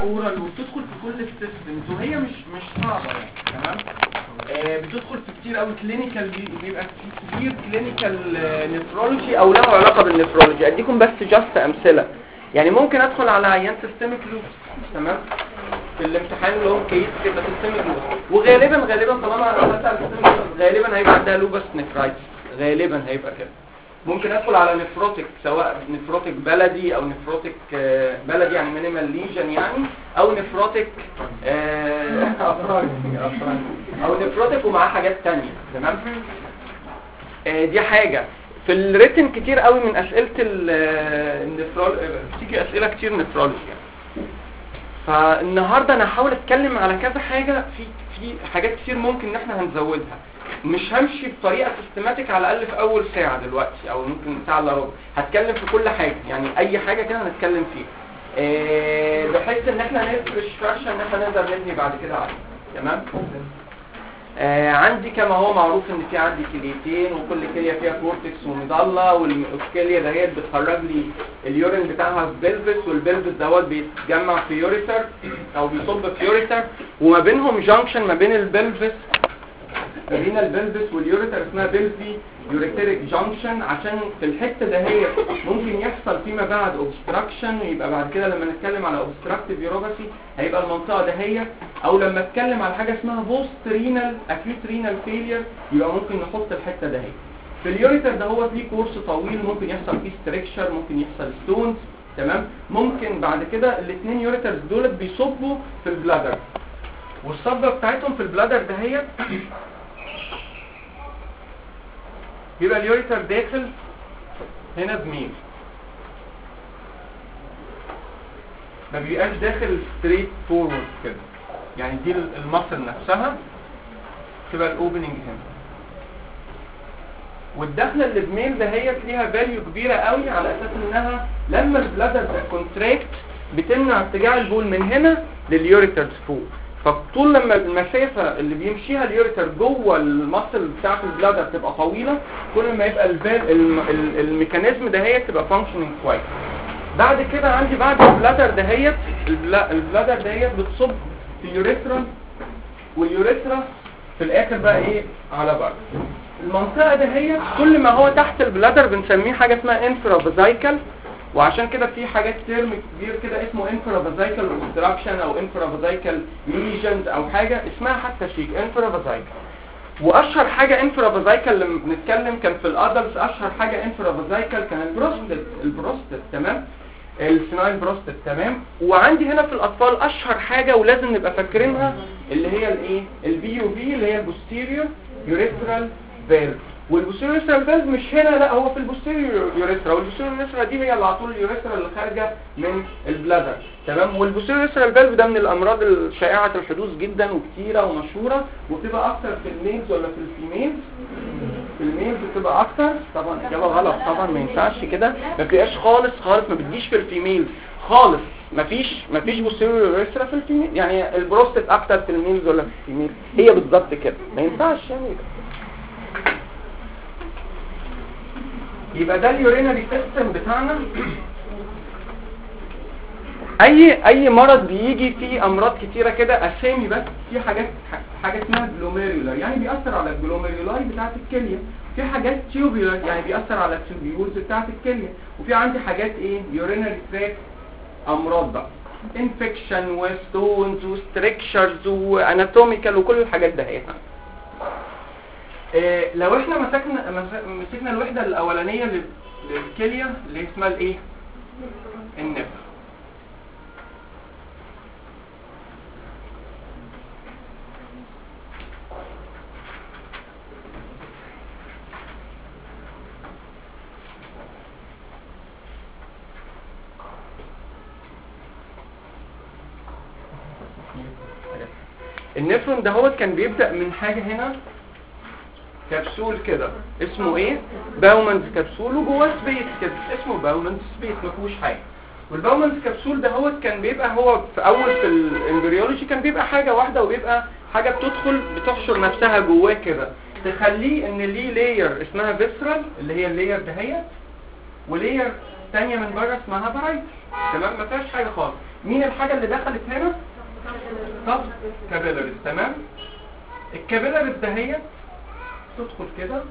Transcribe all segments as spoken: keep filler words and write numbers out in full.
اورال وبتدخل في كل السيستمز وهي مش مش صعبه يعني تمام. آه بتدخل في كتير قوي كلينيكال، بيبقى في كتير كلينيكال نفرولوجي او له علاقه بالنفرولوجي. اديكم بس جاست امثله. يعني ممكن ادخل على عيان سيستميك لوب تمام في الامتحان اللي هو كيس تبقى سيستميك لوب، وغالبا غالبا طالما انا هسال سيستميك غالبا هيبقى عندها لوبس نفرايتس، غالبا هيبقى كده. ممكن ادخل على نفروتك، سواء نفروتك بلدي او نفروتك بلدي يعني مينيمال ليجن يعني، او نفروتك او نفروتك ومعاه حاجات تانية تمام. دي حاجة في الريتن كتير قوي من اسئله النفرول، بتيجي اسئله كتير نفرولوجي يعني. فالنهارده انا هحاول اتكلم على كذا حاجه، في في حاجات كتير ممكن ان احنا هنزودها. مش همشي بطريقه سيستماتيك على الاقل في اول ساعه دلوقتي او ممكن ساعه الا ربع، هتكلم في كل حاجه يعني اي حاجه كده هنتكلم فيها إيه بحيث ان احنا نفرش فرشه ان احنا نقدر نبني بعد كده عليه تمام. آه عندي كما هو معروف ان في عندي كليتين وكل كليه فيها كورتكس ومظله، والكليه دهيت بتخرج لي اليورين بتاعها في بلفس، والبلفس دوت بيتجمع في يوريتر او بيصب في يوريتر، وما بينهم جانكشن ما بين البلفس ما بين البلفس واليوريتر اسمها بلفي يوريتريك جانكشن، عشان في الحته دهيت ممكن يحصل فيما بعد اوبستراكشن، ويبقى بعد كده لما نتكلم على اوبستراكتيف يوروباثي هيبقى المنطقه دهيت، او لما اتكلم على حاجه اسمها بوست رينال اكيوت رينال فيلير يبقى ممكن نحط الحته دهيت. في اليوريتر ده هو فيه كورس طويل ممكن يحصل فيه ستريكشر، ممكن يحصل ستونز تمام. ممكن بعد كده الاثنين يوريترز دول بيصبوا في البلادر، والصبه بتاعتهم في البلادر دهيت يبقى اليوريتر داخل هنا بميل، ما بيبقاش داخل ستريت فورورد كده، يعني دي المصل نفسها تبقى الاوبننج هنا، والدخله اللي بميل دهيت ليها فاليو كبيره قوي على اساس انها لما البلادر كونتراكت بتمنع ارتجاع البول من هنا لليوريترز فوق، فطول لما المسافه اللي بيمشيها اليوريتر جوه المصل بتاعه البلادر تبقى طويله، كل ما يبقى الفال الميكانيزم دهيت تبقى فانكشنينج كويس. بعد كده عندي بعد البلادر دهيت البلادر دهيت بتصب في اليوريثرا، واليوريثرا في الاخر بقى ايه على بره. المنطقه دهيت كل ما هو تحت البلادر بنسميه حاجه اسمها انفرافازايكال، وعشان كده في حاجات ترم كبير كده اسمه انفرافازايكال اوبستراكشن او انفرافازايكال ليجنز او حاجه اسمها حتى شيك انفرافازايكال. واشهر حاجه انفرافازايكال لما بنتكلم كان في الادلتس، اشهر حاجه انفرافازايكال كان البروستات البروستات تمام، السينايل بروستات تمام. وعندي هنا في الاطفال اشهر حاجه ولازم نبقى فاكرينها اللي هي الايه البي يو في اللي هي البوستيريور يوريثرال فالف. والبوستيريور يوريثرال فالف مش هنا، لا هو في البوستيريور يوريثرا، والبوستيريور يوريثرا دي هي اللي على طول اليوريثرا اللي خارجه من البلادر تمام. والبوستيريور يوريثرال فالف ده من الامراض الشائعه الحدوث جدا وكتيره ومشهوره، وبتبقى اكتر في الميلز ولا في الفيميلز؟ في الميلز بتبقى اكتر. طبعا اجابه غلط، طبعا ما ينفعش كده، ما بتبقاش خالص خالص، ما بتجيش في الفيميلز خالص، مفيش مفيش بوستيريور يوريثرا في الفيميل، يعني البروستات اكتر في الميلز ولا في الفيميل، هي بالظبط كده، ما ينفعش يعني. يبقى ده اليورينري سيستم بتاعنا. اي اي مرض بيجي فيه امراض كتيره كده اسامي، بس في حاجات حاجه اسمها جلوميرولار يعني بيأثر على الجلوميرولاي بتاعه الكليه، في حاجات تيوبولار يعني بيأثر على التيوبيولز بتاعه الكليه، وفي عندي حاجات ايه يورينري تراك امراض بقى انفكشن وستونز وستريكشرز واناتوميكال وكل الحاجات ده هي. إيه لو احنا مسكنا مسكنا الوحده الاولانيه للكليه اللي اسمها الايه النفر، النفرون ده هو كان بيبدأ من حاجه هنا كبسول كده اسمه ايه باومانز كبسول، وجواه سبيس كده اسمه باومانز سبيس ما فيهوش حاجه. والباومانز كبسول ده هو كان بيبقى هو في اول في الامبريولوجي كان بيبقى حاجه واحده، وبيبقى حاجه بتدخل بتحشر نفسها جواه كده، تخليه ان ليه لاير اسمها فيسرال اللي هي اللاير دهيت، ولاير ثانيه من بره اسمها بارايت تمام، ما فيهاش حاجه خالص. مين الحاجه اللي دخلت هنا؟ طب كابيلاريز. تمام. الكابيلاريز دهيت تدخل كده،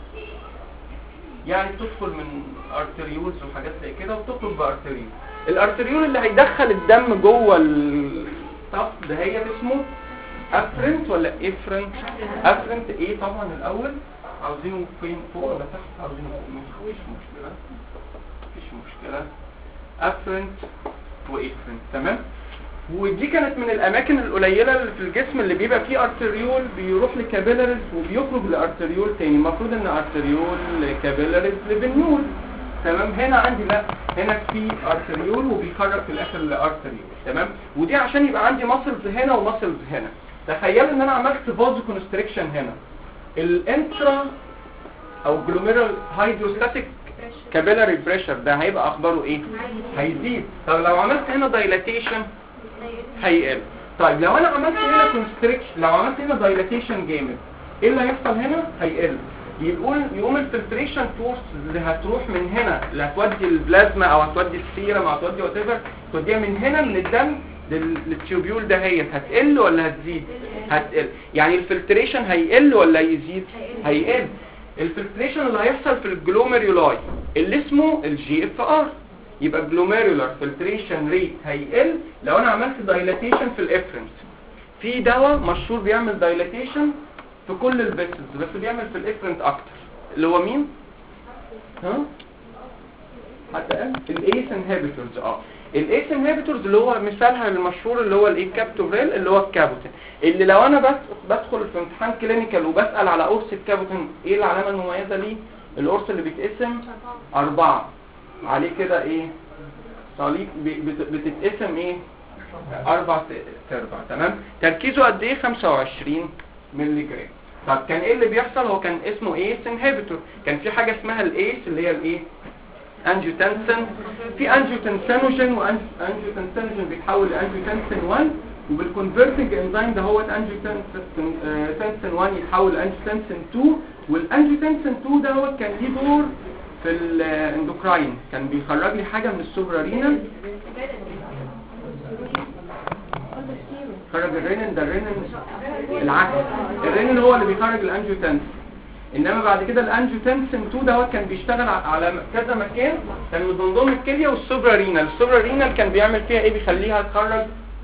يعني بتدخل من ارتريولز وحاجات زي كده وتخرج بارتريول. الارتريول اللي هيدخل الدم جوه الطب دهيت اسمه افرنت ولا افرنت؟ افرنت. ايه طبعا الاول عاوزينه فين، فوق ولا تحت؟ عاوزينه فوق. مفيش مشكله مفيش مشكله افرنت وافرنت. تمام. ودي كانت من الاماكن القليله اللي في الجسم اللي بيبقى فيه ارتريول بيروح لكابيلاريز وبيخرج لارتريول تاني. المفروض ان ارتريول لكابيلاريز لفينيول. تمام. هنا عندي لا، هنا في ارتريول وبيخرج في الاخر لارتريول. تمام. ودي عشان يبقى عندي ماسلز هنا وماسلز هنا. تخيل ان انا عملت فازو كونستريكشن هنا، الانترا او جلوميرال هيدروستاتيك كابيلاري بريشر ده هيبقى اخباره ايه؟ هيزيد. طب لو عملت هنا دايلاتيشن هيقل. طيب لو انا عملت هنا كونستريكشن، لو عملت هنا دايلاتيشن جامد، ايه اللي هيحصل هنا؟ هيقل. يقول يقوم الفلتريشن فورس اللي هتروح من هنا اللي هتودي البلازما او هتودي السيرم او هتودي وات ايفر، توديها من هنا من الدم للتيوبيول دهيت، هتقل ولا هتزيد؟ هتقل. يعني الفلتريشن هيقل ولا يزيد؟ هيقل. الفلتريشن اللي هيحصل في الجلوميرولاي اللي اسمه الجي اف ار، يبقى جلوميرولار فلتريشن ريت هيقل لو انا عملت دايلاتيشن في الافرنت. في دواء مشهور بيعمل دايلاتيشن في كل الفيسلز بس بيعمل في الافرنت اكتر، اللي هو مين؟ ها؟ حتى قال الايس انهبيتورز. اه الايس انهبيتورز اللي هو مثالها المشهور اللي هو الايه كابتوفريل، اللي هو الكابوتين، اللي لو انا بس بدخل في امتحان كلينيكال وبسال على قرص الكابوتين ايه العلامه المميزه ليه؟ القرص اللي بيتقسم أربعة عليه كده ايه؟ صليب بتتقسم ايه؟ أربع تربع. تمام. تركيزه قد ايه؟ خمسة وعشرين مللي جرام. طب كان ايه اللي بيحصل؟ هو كان اسمه ايس انهبيتور. كان في حاجه اسمها الايس اللي هي الايه؟ انجيوتنسين. في انجيوتنسينوجين وانجيوتنسينوجين بيتحول لانجيوتنسين واحد، وبالكونفرتنج انزيم ده هو انجيوتنسين واحد يتحول لانجيوتنسين اتنين، والانجيوتنسين اتنين ده هو كان ليه دور في الاندوكراين، كان بيخرج لي حاجه من السوبرارينال، خرج الرينين. ده الرينين العكس، الرينين هو اللي بيخرج الانجيوتنسين، انما بعد كده الانجيوتنسين اتنين ده هو كان بيشتغل على كذا مكان، كان من ضمنهم الكليه والسوبرارينال. السوبرارينال كان بيعمل فيها ايه؟ بيخليها تخرج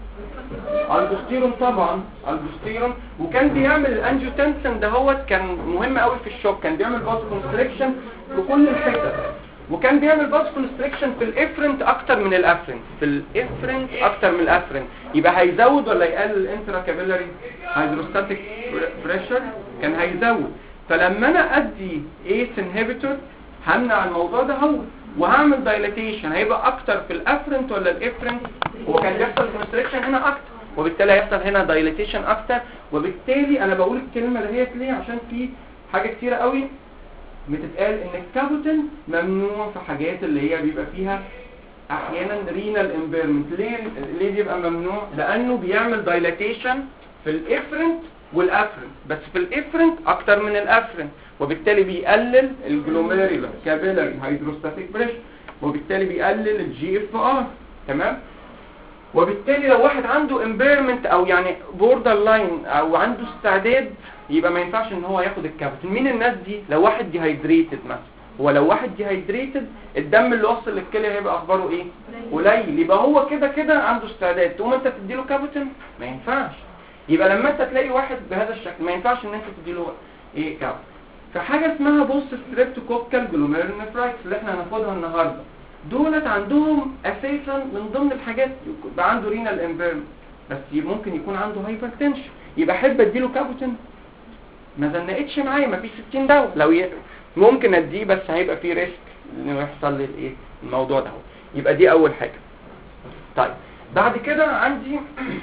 البوستيرون، طبعا البوستيرون. وكان بيعمل الانجيوتنسين ده هو كان مهم قوي في الشوك، كان بيعمل باز كونستريكشن في كل الحتت، وكان بيعمل باز كونستريكشن في الافرنت اكتر من الافرنت، في الافرنت اكتر من الافرنت. يبقى هيزود ولا يقلل الانترا كابيلاري هيدروستاتيك بريشر؟ كان هيزود. فلما انا ادي ايس انهبيتور همنع الموضوع ده هو، وهعمل دايلاتيشن هيبقى اكتر في الافرنت ولا الافرنت؟ هو كان بيحصل كونستريكشن هنا اكتر، وبالتالي هيحصل هنا دايلاتيشن اكتر. وبالتالي انا بقول الكلمه دهيت ليه؟ عشان في حاجه كتيره قوي بتتقال ان الكابوتين ممنوع في حاجات اللي هي بيبقى فيها احيانا رينال امبيرمنت. ليه ليه بيبقى ممنوع؟ لانه بيعمل دايلاتيشن في الافرنت والافرنت، بس في الافرنت اكتر من الافرنت، وبالتالي بيقلل الجلوميرولار كابيلاري هيدروستاتيك بريشر، وبالتالي بيقلل الجي اف ار. تمام. وبالتالي لو واحد عنده امبيرمنت او يعني بوردر لاين او عنده استعداد، يبقى ما ينفعش ان هو ياخد الكابوتين. مين الناس دي؟ لو واحد ديهايدريتد مثلا، ولو واحد ديهايدريتد الدم اللي وصل للكليه هيبقى اخباره ايه؟ قليل، يبقى هو كده كده عنده استعداد، تقوم انت تديله كابوتين؟ ما ينفعش. يبقى لما انت تلاقي واحد بهذا الشكل ما ينفعش ان انت تديله ايه؟ كابوتين. فحاجه اسمها بوست ستريبتوكوكال جلوميرولونيفرايتس اللي احنا هناخدها النهارده، دولت عندهم اساسا من ضمن الحاجات يبقى عنده رينال امبيرمنت، بس ممكن يكون عنده هايبرتنشن، يبقى احب اديله كابوتين؟ ما زنقتش معايا، ما فيش ستين دواء، لو ي... ممكن اديه بس هيبقى فيه ريسك انه يحصل لي الايه الموضوع ده. يبقى دي اول حاجه. طيب بعد كده عندي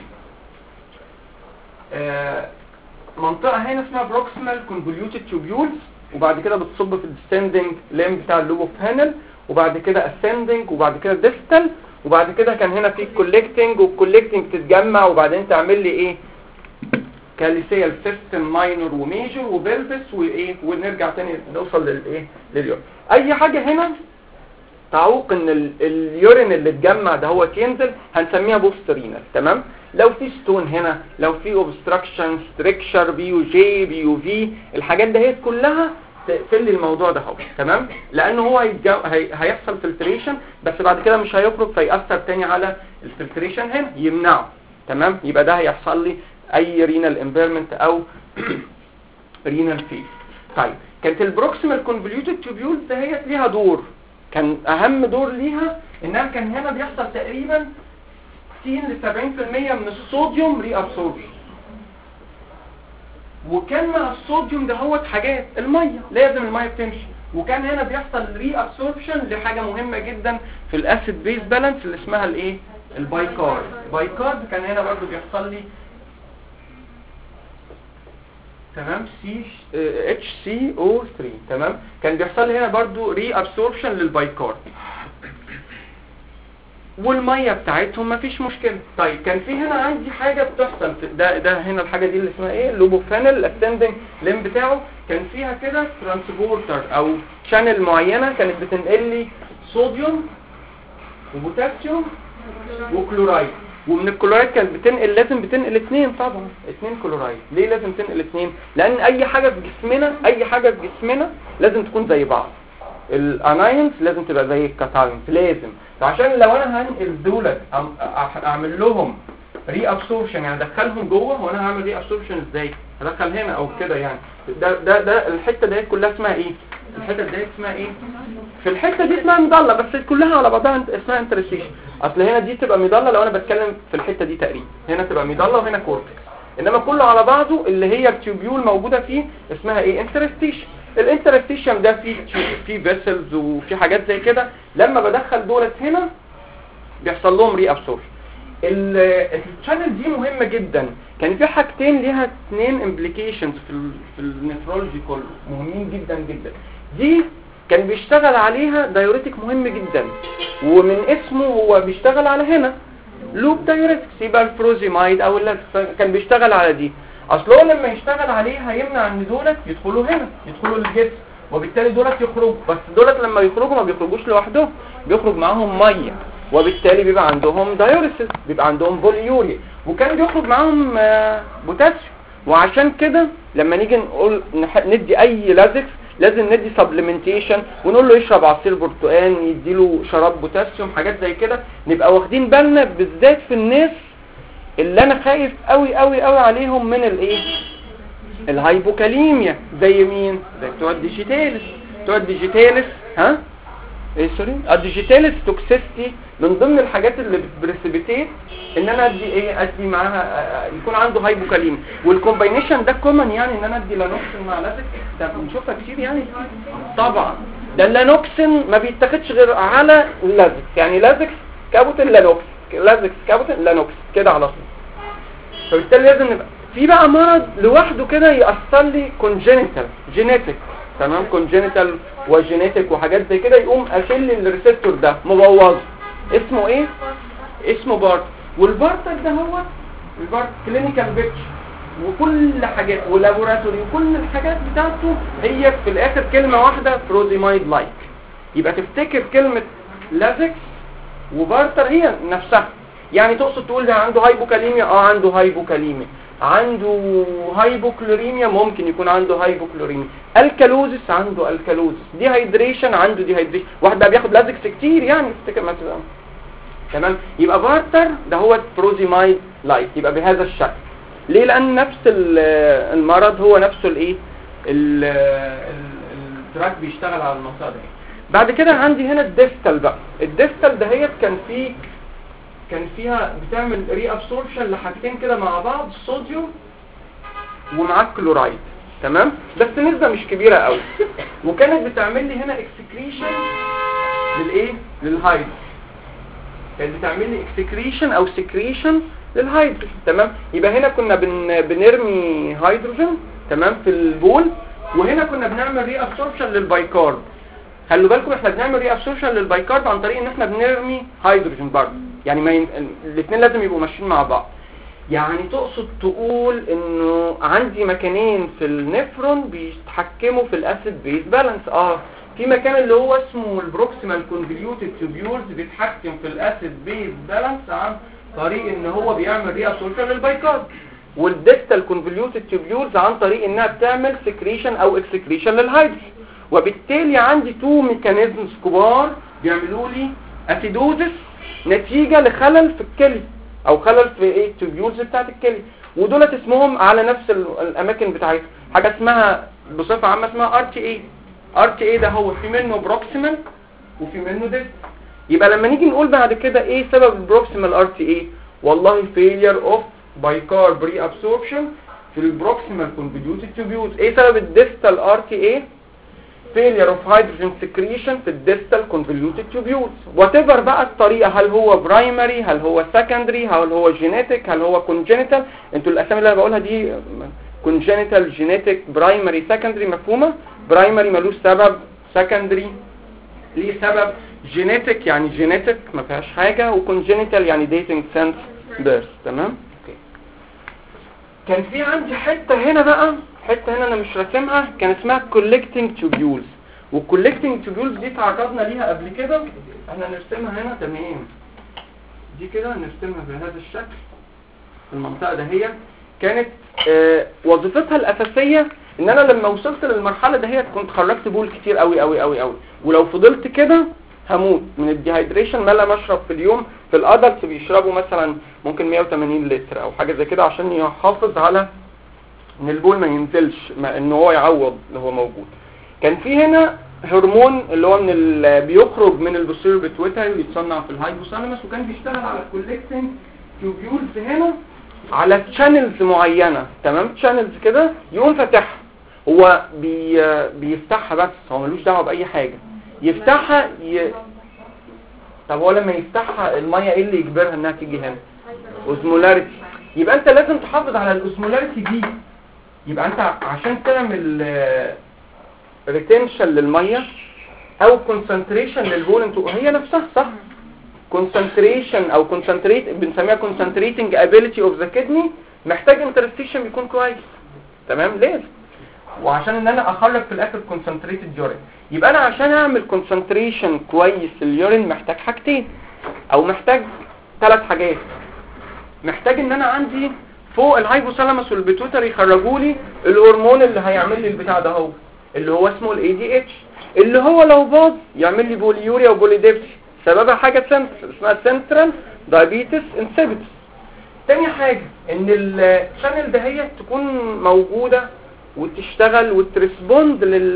آه منطقه هنا اسمها بروكسيمال كونفوليوتد تيوبيولز، وبعد كده بتصب في الديسندنج لين بتاع اللوب اوف هانل، وبعد كده اسندنج، وبعد كده ديستال، وبعد كده كان هنا في كولكتنج، والكولكتنج تتجمع وبعدين تعمل لي ايه؟ كاليسيال سيستم ماينور وميجور وبلفس وايه، ونرجع تاني نوصل للايه؟ لليوم. اي حاجه هنا تعوق ان اليورين اللي اتجمع ده هو ينزل، هنسميها بوست رينال. تمام. لو في ستون هنا، لو في اوبستراكشن ستريكشر بي يو جي بي يو في، الحاجات دهيت كلها تقفل لي الموضوع ده اهو. تمام. لانه هو هيجو... هي... هيحصل فلتريشن بس بعد كده مش هيخرج فيأثر تاني على الفلتريشن هنا يمنعه. تمام. يبقى ده هيحصل لي اي رينال امبيرمنت او رينال فيل. طيب كانت البروكسيمال كونفوليوتد تيوبيولز دهيت ليها دور، كان اهم دور ليها انها كان هنا بيحصل تقريبا ستين ل سبعين في المية من الصوديوم ري ابسوربشن، وكان مع الصوديوم ده هو حاجات الميه لازم الميه بتمشي، وكان هنا بيحصل ري ابسوربشن لحاجه مهمه جدا في الاسيد بيز بالانس اللي اسمها الايه البايكارب. بايكارب كان هنا برضو بيحصل لي تمام سي اتش سي او ثلاثة. تمام. كان بيحصل لي هنا برضو ري ابسوربشن للبايكارب والميه بتاعتهم مفيش مشكله. طيب كان في هنا عندي حاجه بتحصل ده ده هنا الحاجه دي اللي اسمها ايه لوبوفينل الاسندنج لين بتاعه، كان فيها كده ترانسبورتر او شانل معينه كانت بتنقل لي صوديوم وبوتاسيوم وكلورايد، ومن الكلورايد كانت بتنقل لازم بتنقل اثنين طبعا اثنين كلورايد. ليه لازم تنقل اثنين؟ لان اي حاجه في جسمنا اي حاجه في جسمنا لازم تكون زي بعض. الاناينز لازم تبقى زي الكاتاينز لازم، فعشان لو انا هنقل دولت اعمل لهم ري ابسوربشن يعني ادخلهم جوه، وانا هعمل ري ابسوربشن ازاي؟ هدخل هنا او كده يعني. ده ده ده الحته ديت كلها اسمها ايه؟ الحته ديت اسمها ايه؟ في الحته دي اسمها مضله بس كلها على بعضها اسمها انترستيشن. اصل هنا دي تبقى مضله لو انا بتكلم في الحته دي تقريبا، هنا تبقى مضله وهنا كورتكس، انما كله على بعضه اللي هي التيوبيول موجوده فيه اسمها ايه؟ انترستيشن. الانترستيشن ده فيه فيه فيسلز وفي حاجات زي كده، لما بدخل دولت هنا بيحصل لهم ري ابسوربشن. الشانل دي مهمه جدا، كان في حاجتين ليها اثنين امبليكيشنز في ال في النفرولوجي كله مهمين جدا جدا. دي كان بيشتغل عليها دايوريتك مهم جدا، ومن اسمه هو بيشتغل على هنا لوب دايوريتكس، يبقى الفروزيمايد او كان بيشتغل على دي. اصل هو لما يشتغل عليه هيمنع ان دولت يدخلوا هنا يدخلوا الجسم، وبالتالي دولت يخرجوا، بس دولت لما يخرجوا ما بيخرجوش لوحدهم، بيخرج معاهم ميه، وبالتالي بيبقى عندهم دايوريسيس، بيبقى عندهم بوليوريا، وكان بيخرج معاهم بوتاسيوم. وعشان كده لما نيجي نقول ندي اي لازكس لازم ندي سبلمنتيشن ونقول له يشرب عصير برتقال، يديله شراب بوتاسيوم، حاجات زي كده، نبقى واخدين بالنا بالذات في الناس اللي انا خايف قوي قوي قوي عليهم من الايه الهايبوكاليميا. زي مين؟ زي بتوع الديجيتالس. بتوع الديجيتالس ها ايه سوري الديجيتالس توكسيستي من ضمن الحاجات اللي بتبريسبيتيت ان انا ادي ايه ادي معاها يكون عنده هايبوكاليميا. والكومباينيشن ده كومن يعني ان انا ادي لانوكسين مع لازكس، ده بنشوفها كتير يعني. طبعا ده اللانوكسين ما بيتاخدش غير على اللازكس، يعني لازكس كابوتين لانوكس لازكس كابوتين لانوكس كده على طول. فبالتالي لازم نبقى في بقى مرض لوحده كده يأثر لي كونجينيتال جينيتك. تمام. كونجينيتال وجينيتك وحاجات زي كده، يقوم اشيل الريسبتور ده مبوظه. اسمه ايه؟ اسمه بارت. والبارت ده هو البارت كلينيكال بيتش وكل حاجات ولابوراتوري وكل الحاجات بتاعته هي في الاخر كلمه واحده فروزيمايد لايك. يبقى تفتكر كلمه لازكس وبارتر هي نفسها. يعني تقصد تقول ده عنده هايبوكاليميا؟ اه عنده هايبوكاليميا. عنده هايبوكلوريميا؟ ممكن يكون عنده هايبوكلوريميا. الكالوزس؟ عنده الكالوزس. دي هيدريشن؟ عنده دي هيدريشن. واحد بقى بياخد لازكس كتير يعني افتكر مثلا. تمام. يبقى بارتر ده هو فروزيمايد لايك، يبقى بهذا الشكل. ليه؟ لان نفس المرض هو نفسه الايه الدراج بيشتغل على المنطقه دي. بعد كده عندي هنا الديستال بقى. الديستال دهيت كان فيه كان فيها بتعمل ري ابسوربشن لحاجتين كده مع بعض، الصوديوم ومعاه كلورايد. تمام. بس نسبه مش كبيره قوي، وكانت بتعمل لي هنا اكسكريشن للايه للهيدروجين. كانت بتعمل لي اكسكريشن او سكريشن للهيدروجين. تمام. يبقى هنا كنا بن... بنرمي هيدروجين تمام في البول، وهنا كنا بنعمل ري ابسوربشن للبايكارب. خلوا بالكم احنا بنعمل ري ابسوربشن للبايكارب عن طريق ان احنا بنرمي هيدروجين برضه، يعني ما ين... الاثنين لازم يبقوا ماشيين مع بعض. يعني تقصد تقول انه عندي مكانين في النفرون بيتحكموا في الاسيد بيز بالانس. اه في مكان اللي هو اسمه البروكسيمال كونفوليوتد تيوبيولز بيتحكم في الاسيد بيز بالانس عن طريق ان هو بيعمل ريابسوربشن للبايكارب، والديستال كونفوليوتد تيوبيولز عن طريق انها بتعمل سكريشن او اكسكريشن للهيدروجين. وبالتالي عندي تو ميكانيزمز كبار بيعملوا لي اسيدوزس نتيجه لخلل في الكلي او خلل في ايه التيوبيولز بتاعت الكلي، ودولت اسمهم على نفس الاماكن بتاعتها حاجه اسمها بصفه عامه اسمها ار تي اي. ار تي اي ده هو في منه بروكسيمال وفي منه ديست. يبقى لما نيجي نقول بعد كده ايه سبب البروكسيمال ار تي اي، والله فيلير اوف بايكارب ري ابسوربشن في البروكسيمال كونفوليوتد تيوبيولز. ايه سبب الديستال ار تي اي؟ failure of hydrogen secretion في الديستال convoluted tubules. whatever بقى الطريقة، هل هو primary، هل هو secondary، هل هو genetic، هل هو congenital. انتوا الاسامي اللي انا بقولها دي congenital genetic primary secondary مفهومة. primary ملوش سبب، secondary ليه سبب، genetic يعني genetic ما فيهاش حاجة، وcongenital يعني dating since birth. تمام. كان في عندي حتة هنا بقى، حتة هنا انا مش راسمها، كان اسمها collecting tubules. والcollecting tubules دي تعرضنا ليها قبل كده، احنا نرسمها هنا. تمام. دي كده نرسمها بهذا الشكل. المنطقة ده هي كانت آه وظيفتها الاساسية ان انا لما وصلت للمرحلة ده هي كنت خرجت بول كتير قوي قوي قوي قوي، ولو فضلت كده هموت من الديهايدريشن. ما لما اشرب في اليوم في الادلتس بيشربوا مثلا ممكن مية وتمانين لتر او حاجة زي كده عشان يحافظ على ان البول ما ينزلش، ما ان هو يعوض اللي هو موجود. كان في هنا هرمون اللي هو من اللي بيخرج من البوستيريور بيتويتري ويتصنع في الهايبوثالاموس، وكان بيشتغل على الكولكتنج تيوبيولز هنا على تشانلز معينه. تمام. تشانلز كده يقوم فاتحها، هو بي بيفتحها بس هو ملوش دعوه باي حاجه، يفتحها ي... طب هو لما يفتحها الميه ايه اللي يجبرها انها تيجي هنا؟ اوزمولاريتي. يبقى انت لازم تحافظ على الاوزمولاريتي دي. يبقى انت عشان تعمل ريتنشن للميه او كونسنتريشن للبول، انتوا هي نفسها صح، كونسنتريشن او كونسنتريت بنسميها كونسنتريتنج ابيليتي اوف ذا كدني، محتاج انترستيشن يكون كويس. تمام. لازم. وعشان ان انا اخرج في الاخر كونسنتريتد يورين، يبقى انا عشان اعمل كونسنتريشن كويس لليورين محتاج حاجتين او محتاج ثلاث حاجات. محتاج ان انا عندي فوق الهايبوثالاموس والبيتوتري يخرجوا لي الهرمون اللي هيعمل لي البتاع ده هو اللي هو اسمه الاي دي اتش، اللي هو لو باظ يعمل لي بوليوريا وبوليديبسي. سببها حاجه سنترال اسمها سنترال دايابيتس انسيبيتس. تاني حاجه ان الشانل ده هي تكون موجوده وتشتغل وتريسبوند لل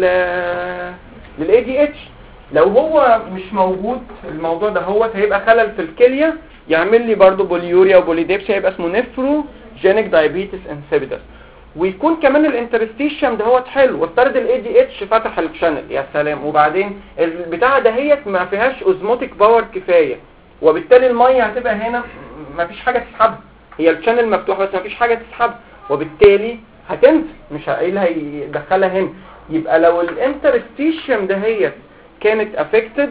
للاي دي اتش. لو هو مش موجود الموضوع ده هو هيبقى خلل في الكليه يعمل لي برضو بوليوريا وبوليديبسي، هيبقى اسمه نفروجينيك دايابيتس انسيبيتس. ويكون كمان الانترستيشن ده هو حلو، وافترض الاي دي اتش فتح الشانل، يا سلام. وبعدين البتاعه دهيت ما فيهاش اوزموتيك باور كفايه، وبالتالي الميه هتبقى هنا ما فيش حاجه تسحبها، هي الشانل مفتوح بس ما فيش حاجه تسحبها، وبالتالي هتنزل مش هيقلها هيدخلها هنا. يبقى لو الانترستيشن دهيت كانت افكتد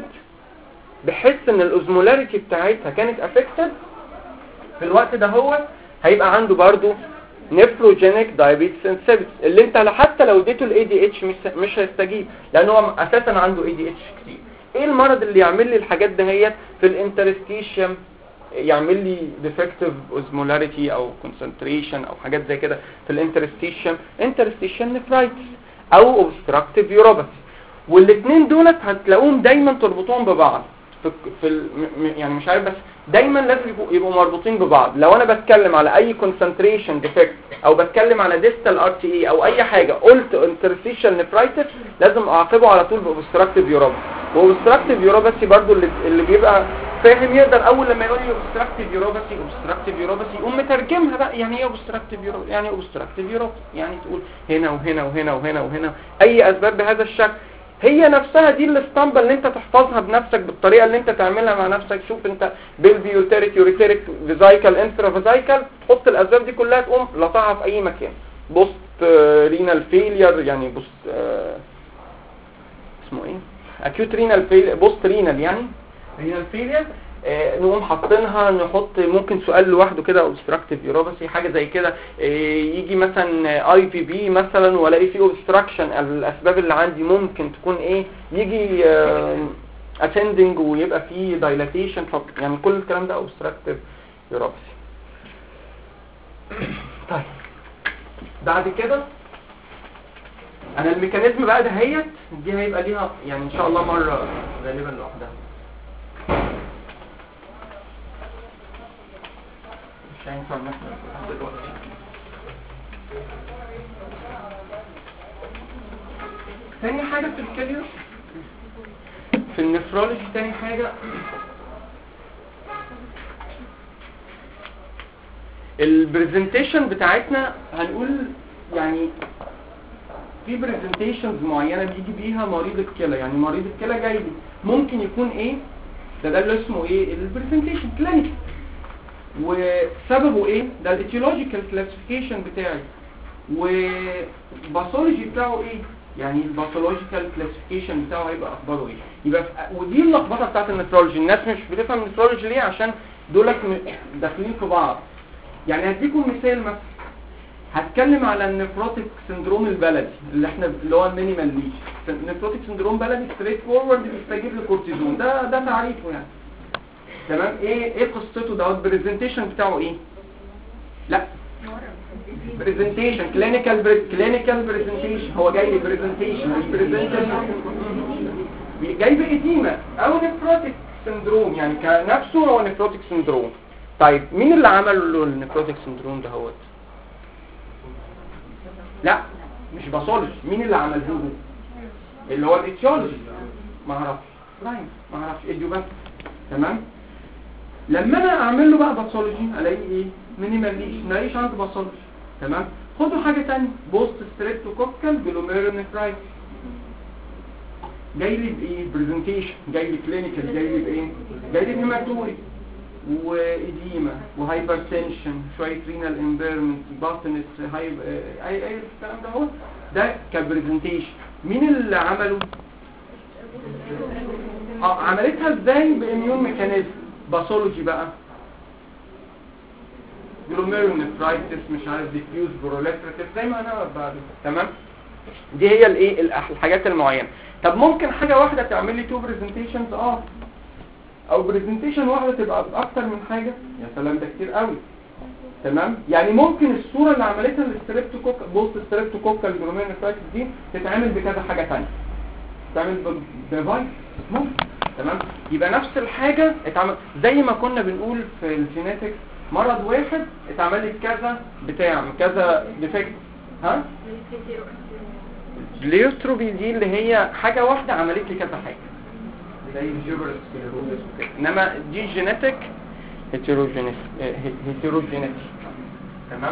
بحيث ان الاوزمولاريتي بتاعتها كانت افكتد في الوقت ده هو هيبقى عنده برضو نفروجينيك دايابيتس انسيبيتس، اللي انت حتى لو اديته الاي دي اتش مش هيستجيب لان هو اساسا عنده اي دي اتش كتير. ايه المرض اللي يعمل لي الحاجات دهيت في الانترستيشن؟ يعمل لي ديفكتيف اوزمولاريتي او كونسنتريشن او حاجات زي كده في الانترستيشن، انترستيشن نفرايتس او اوبستراكتيف يوروباثي. والاثنين دولت هتلاقوهم دايما تربطوهم ببعض في, في ال... يعني مش عارف بس دايما لازم يبقوا, يبقوا مربوطين ببعض. لو انا بتكلم على اي كونسنتريشن ديفكت او بتكلم على ديستال ار تي اي او اي حاجه قلت انترستيشن نفرايتس لازم اعاقبه على طول باوبستراكتيف يوروباثي. واوبستراكتيف يوروباثي برضو اللي, اللي بيبقى فاهم يقدر اول لما يقول لي اوبستراكتيف يوروباثي اوبستراكتيف يوروباثي يقوم مترجمها بقى يعني ايه اوبستراكتيف يوروباثي، يعني اوبستراكتيف يوروباثي يعني تقول هنا وهنا وهنا وهنا وهنا اي اسباب بهذا الشكل. هي نفسها دي الاسطمبه اللي انت تحفظها بنفسك بالطريقه اللي انت تعملها مع نفسك. شوف انت بيلفي يوتيريك يوريتيريك فيزايكال انفرا فيزايكال، تحط الاسباب دي كلها تقوم لطعها في اي مكان. بوست رينال فيلير يعني بوست اه اسمه ايه اكيوت رينال فيلير، بوست رينال يعني رينال فيلير، آه نقوم حاطينها، نحط ممكن سؤال لوحده كده اوبستراكتيف يوروباسي حاجه زي كده، آه يجي مثلا اي في بي مثلا والاقي فيه اوبستراكشن، الاسباب اللي عندي ممكن تكون ايه، يجي آه اتندنج ويبقى فيه دايلاتيشن، يعني كل الكلام ده اوبستراكتيف يوروباسي. طيب بعد كده انا الميكانيزم بقى دهيت دي هيبقى ليها يعني ان شاء الله مره غالبا لوحدها، مش هينفع ان احنا دلوقتي. تاني حاجه في الكلير في النفرولوجي، تاني حاجه البرزنتيشن بتاعتنا، هنقول يعني في برزنتيشنز معينه بيجي بيها مريض الكلى، يعني مريض الكلى جاي لي ممكن يكون ايه ده ده اللي اسمه ايه البرزنتيشن كلينيك، وسببه ايه ده الايتيولوجيكال كلاسيفيكيشن بتاعي، والباثولوجي بتاعه ايه، يعني الباثولوجيكال كلاسيفيكيشن بتاعه هيبقى اخباره ايه. يبقى ودي اللخبطه بتاعت النفرولوجي، الناس مش بتفهم النفرولوجي ليه، عشان دولت داخلين في بعض. يعني هديكم مثال مثلا، هتكلم على النفروتيك سندروم البلدي اللي احنا اللي هو المينيمال ليش. النفروتيك سندروم بلدي ستريت فورورد بيستجيب للكورتيزون، ده ده تعريفه يعني. تمام. ايه ايه قصته ده؟ البرزنتيشن بتاعه ايه؟ لا برزنتيشن كلينيكال كلينيكال برزنتيشن، هو جاي لي برزنتيشن مش برزنتيشن، جاي بإديمة او نفروتيك سندروم، يعني كنفسه هو نفروتيك سندروم. طيب مين اللي عمل له النفروتيك سندروم ده؟ هو لا مش باثولوجي، مين اللي عمله له؟ اللي هو الايتيولوجي، ما اعرفش راين ما اعرفش ايديوباث. تمام. لما انا اعمل له بقى باثولوجي الاقي ايه؟ مينيمال ليش، ما الاقيش عنده باثولوجي. تمام. خدوا حاجه ثانيه، بوست ستريبتوكوكال جلوميرونيفرايتس، جاي لي بايه؟ برزنتيشن جاي لي كلينيكال، جاي لي بايه؟ جاي لي هيماتوري وإديمة وهايبرتنشن، شوية رينال امبيرمنت، باتنس، هاي اي اي الكلام ده هو ده كبرزنتيشن. مين اللي عمله؟ اه عملتها ازاي؟ باميون ميكانيزم. باثولوجي بقى جلوميرونيفرايتس، مش عارف ديفيوز بروليفراتيف زي ما انا بعد. تمام. دي هي الايه الحاجات المعينه. طب ممكن حاجه واحده تعمل لي تو برزنتيشنز؟ اه او برزنتيشن واحده تبقى باكتر من حاجه؟ يا سلام ده كتير قوي. تمام. يعني ممكن الصوره اللي عملتها الستريبتوكوك بوست ستريبتوكوكال جلوميرونيفرايتس دي تتعمل بكذا حاجه ثانيه، تتعمل بفايروس ممكن. تمام. يبقى نفس الحاجه اتعمل زي ما كنا بنقول في الجينيتكس، مرض واحد اتعمل لي كذا بتاع كذا ديفكت. ها اليوتروبي دي اللي هي حاجه واحده عملت لي كذا حاجه زي الجبر سكليروزس وكده، انما دي جينيتك هيتروجينيس هيتروجينيتي. تمام.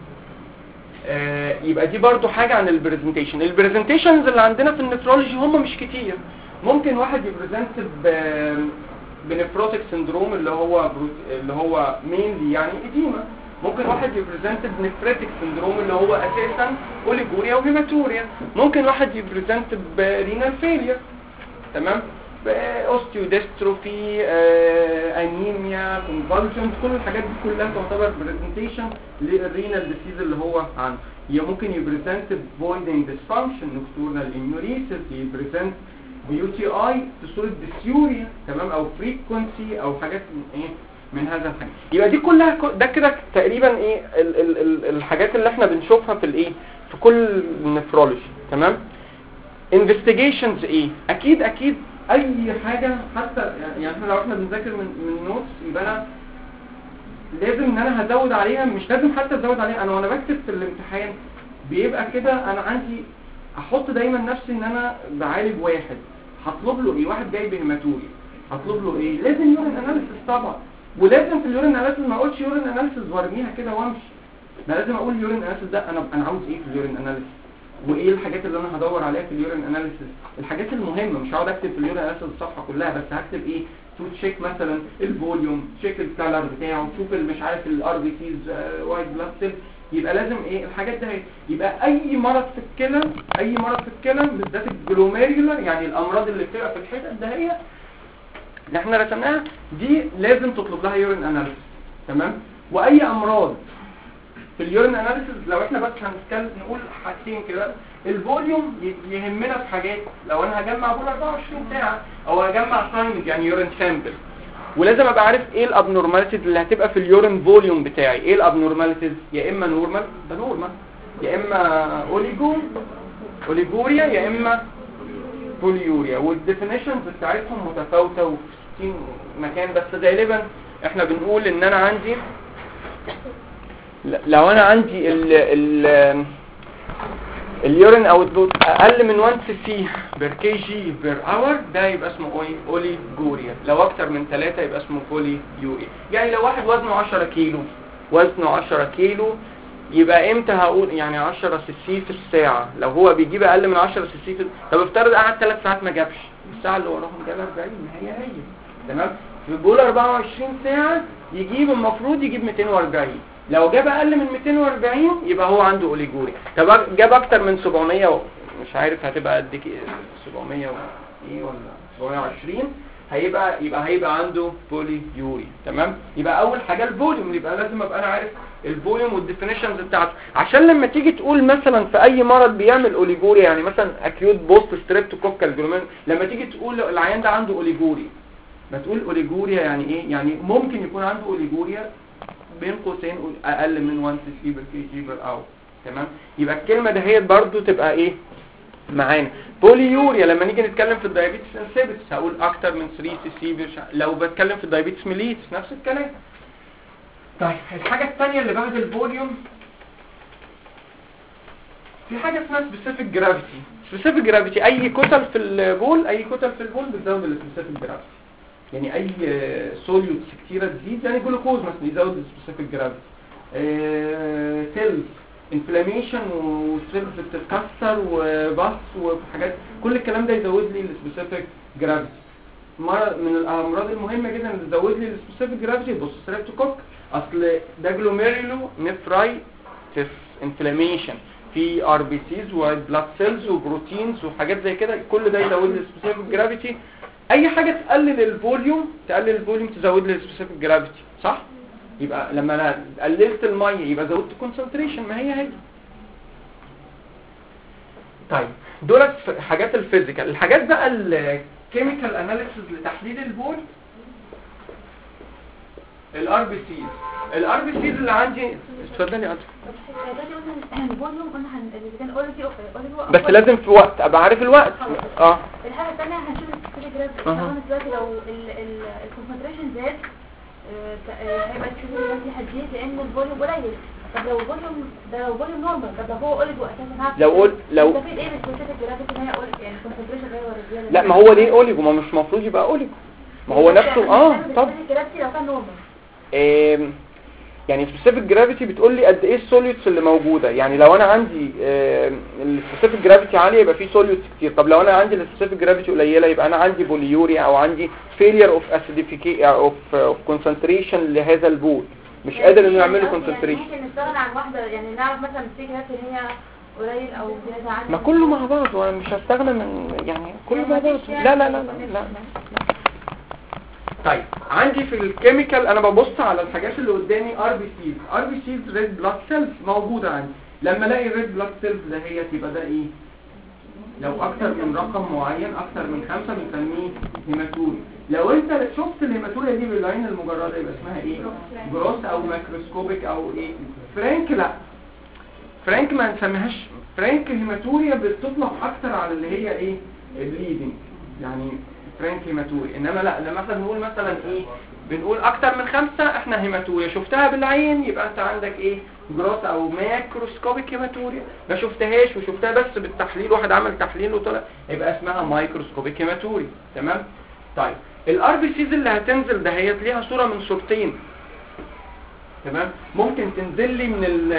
آه يبقى دي برضو حاجه عن البرزنتيشن. البرزنتيشنز اللي عندنا في النفرولوجي هم مش كتير. ممكن واحد يبرزنت بنفروتيك سندروم اللي هو اللي هو مينلي يعني اديمه. ممكن واحد يبرزنت بنفريتيك سندروم اللي هو اساسا اوليجوريا وهيماتوريا. ممكن واحد يبرزنت برينال فيلير. تمام. اوستيوديستروفي، آه، انيميا، كونفالجنت، كل الحاجات دي كلها تعتبر برزنتيشن للرينال ديسيز اللي هو عنده. ممكن يبرزنت بويدنج ديسفانكشن، نوكتورنال اميوريسيس، يبرزنت بيو تي اي في صوره ديسيوريا. تمام. او فريكوينسي او حاجات من ايه من هذا الحاجه. يبقى دي كلها ده كده تقريبا ايه ال ال ال الحاجات اللي احنا بنشوفها في الايه في كل النفرولوجي. تمام. انفستيجيشنز ايه؟ اكيد اكيد اي حاجه، حتى يعني احنا لو احنا بنذاكر من من نوتس يبقى انا لازم ان انا هزود عليها، مش لازم حتى ازود عليها، انا وانا بكتب في الامتحان بيبقى كده انا عندي احط دايما نفسي ان انا بعالج واحد، هطلب له ايه؟ واحد جاي بهيماتوري، هطلب له ايه؟ لازم يورين اناليسيس طبعا. ولازم في اليورين اناليسيس ما اقولش يورين اناليسيس وارميها كده وامشي، ده لازم اقول اليورين اناليسيس ده انا انا عاوز ايه في اليورين اناليسيس، وايه الحاجات اللي انا هدور عليها في اليورين اناليسيس، الحاجات المهمه. مش هقعد اكتب في اليورين اناليسيس الصفحه كلها، بس هكتب ايه؟ تو تشيك مثلا الفوليوم، تشيك الكالر بتاعه، تشوف مش عارف الار بي سيز، وايت بلاد سيل. يبقى لازم ايه الحاجات دي. يبقى اي مرض في الكلى، اي مرض في الكلى بالذات الجلوميريولار، يعني الامراض اللي بتبقى في الحتت ده هي اللي احنا رسمناها دي لازم تطلب لها يورين اناليسيس. تمام. واي امراض في اليورين اناليسيس لو احنا بس هنتكلم نقول حاجتين كده، الفوليوم يهمنا في حاجات، لو انا هجمع بول أربعة وعشرين ساعه او هجمع ساينز يعني يورين سامبل، ولازم ابقى عارف ايه الابنورماليتيز اللي هتبقى في اليورين فوليوم بتاعي. ايه الابنورماليتيز؟ يا اما نورمال ده نورمال، يا اما اوليجو اوليجوريا، يا اما بوليوريا، والديفينيشنز بتاعتهم متفاوته وفي ستين مكان، بس غالبا احنا بنقول ان انا عندي لو انا عندي ال ال اليورين اوتبوت اقل من واحد سي سي بير كي جي بير اور ده يبقى اسمه اوليجوريا، لو اكتر من ثلاثة يبقى اسمه بوليوريا. يعني لو واحد وزنه عشرة كيلو وزنه عشرة كيلو يبقى امتى هقول يعني عشرة سي سي في الساعه؟ لو هو بيجيب اقل من عشرة سي سي في... طب افترض قعد ثلاث ساعات ما جابش، الساعه اللي وراهم جاب أربعين، ما هي هي. تمام. في بول أربعة وعشرين ساعه يجيب المفروض يجيب مئتين وأربعين، لو جاب اقل من مئتين وأربعين يبقى هو عنده اوليجوريا. طب جاب اكتر من سبعمية و... مش عارف هتبقى قد ايه، سبعمية و... ايه ولا سبعمية وعشرين، هيبقى يبقى هيبقى عنده بوليوريا. تمام. يبقى اول حاجه الفوليوم، يبقى لازم ابقى انا عارف الفوليوم والديفينيشنز بتاعته، عشان لما تيجي تقول مثلا في اي مرض بيعمل اوليجوريا، يعني مثلا اكيوت بوست ستريبتوكوكال جلوميرولوس، لما تيجي تقول العيان ده عنده اوليجوريا، ما تقول اوليجوريا يعني ايه؟ يعني ممكن يكون عنده اوليجوريا بين قوسين اقل من واحد سي سي بير كي جي بير اور. تمام. يبقى الكلمه دهيت برضو تبقى ايه معانا. بوليوريا لما نيجي نتكلم في الدايابيتس انسيبيتس هقول اكتر من ثلاثة سي سي بير شا... لو بتكلم في الدايابيتس ميليتس نفس الكلام. طيب الحاجه الثانيه اللي بعد الفوليوم في حاجه اسمها سبيسيفيك جرافيتي. سبيسيفيك جرافيتي اي كتل في البول، اي كتل في البول بتزود السبيسيفيك جرافيتي، يعني اي سوليوتس كتيره تزيد، يعني جلوكوز مثلا يزود السبيسيفيك جرافيتي. سيلز انفلاميشن وسيلز بتتكسر وبص وحاجات، كل الكلام ده يزود لي السبيسيفيك جرافيتي. من الامراض المهمه جدا اللي تزود لي السبيسيفيك جرافيتي بص ستريبتوكوك، اصل ده جلوميرولو نفرايتس انفلاميشن في ار بي سيز ووايت بلاد سيلز وبروتينز وحاجات زي كده، كل ده يزود لي السبيسيفيك جرافيتي. اي حاجه تقلل الفوليوم تقلل الفوليوم تزود لي السبيسيفيك جرافيتي، صح؟ يبقى لما انا قللت الميه يبقى زودت كونسنتريشن، ما هي هي. طيب دول حاجات الفيزيكال. الحاجات بقى الكيميكال اناليسيز لتحليل البول، الار بي سيز. الار بي سيز اللي عندي اتفضلي يا بس لازم في وقت ابقى عارف الوقت. اه الحاجه الثانيه هنشوف السبيسيفيك جرافيتي. احنا دلوقتي لو الكونسنتريشن زاد هيبقى السبيسيفيك هتزيد لان الفوليوم قليل. طب لو الفوليوم ده لو فوليوم نورمال، طب لو هو اوليجو اساسا لو قول لو ده في ايه السبيسيفيك جرافيتي ان هي يعني الكونسنتريشن غير ولا زياده؟ لا ما هو ليه اوليجو؟ ما مش المفروض يبقى اوليجو، ما هو نفسه اه طب السبيسيفيك جرافيتي لو كان نورمال ايه يعني سبيسيفيك جرافيتي بتقول لي قد ايه السوليوتس اللي موجوده. يعني لو انا عندي السبيسيفيك جرافيتي عاليه يبقى في سوليوتس كتير، طب لو انا عندي السبيسيفيك جرافيتي قليله يبقى انا عندي بوليوريا او عندي فيلير اوف اسيديفيكي اوف اوف كونسنتريشن لهذا البول، مش يعني قادر انه يعمل له كونسنتريشن. يعني ممكن نستغنى عن واحده، يعني نعرف مثلا السبيسيفيك جرافيتي ان هي قليل او زياده عن ما كله مع بعض، وانا مش هستغنى من يعني كله مع بعض. لا لا لا لا لا, لا. طيب عندي في الكيميكال انا ببص على الحاجات اللي قدامي ار بي سيز. ار بي سيز ريد بلاد سيلز موجوده عندي، لما الاقي الريد بلاد سيلز دهيت يبقى ده ايه؟ لو اكتر من رقم معين اكتر من خمسة بنسميه هيماتوري. لو انت شفت الهيماتوريا دي بالعين المجرده يبقى اسمها ايه؟ جروس او ماكروسكوبيك او ايه؟ فرانك لا، فرانك ما نسميهاش فرانك. هيماتوريا بتطلق اكتر على اللي هي ايه؟ الليدنج يعني فرانك هيماتوري. انما لا لما مثلا نقول مثلا ايه بنقول اكتر من خمسة احنا هيماتوريا، شفتها بالعين يبقى انت عندك ايه؟ جروس او ماكروسكوبيك هيماتوريا. ما شفتهاش وشفتها بس بالتحليل، واحد عمل تحليل وطلع يبقى اسمها مايكروسكوبيك هيماتوري. تمام. طيب الار بي سيز اللي هتنزل دهيت ليها صوره من صورتين. تمام. ممكن تنزل لي من ال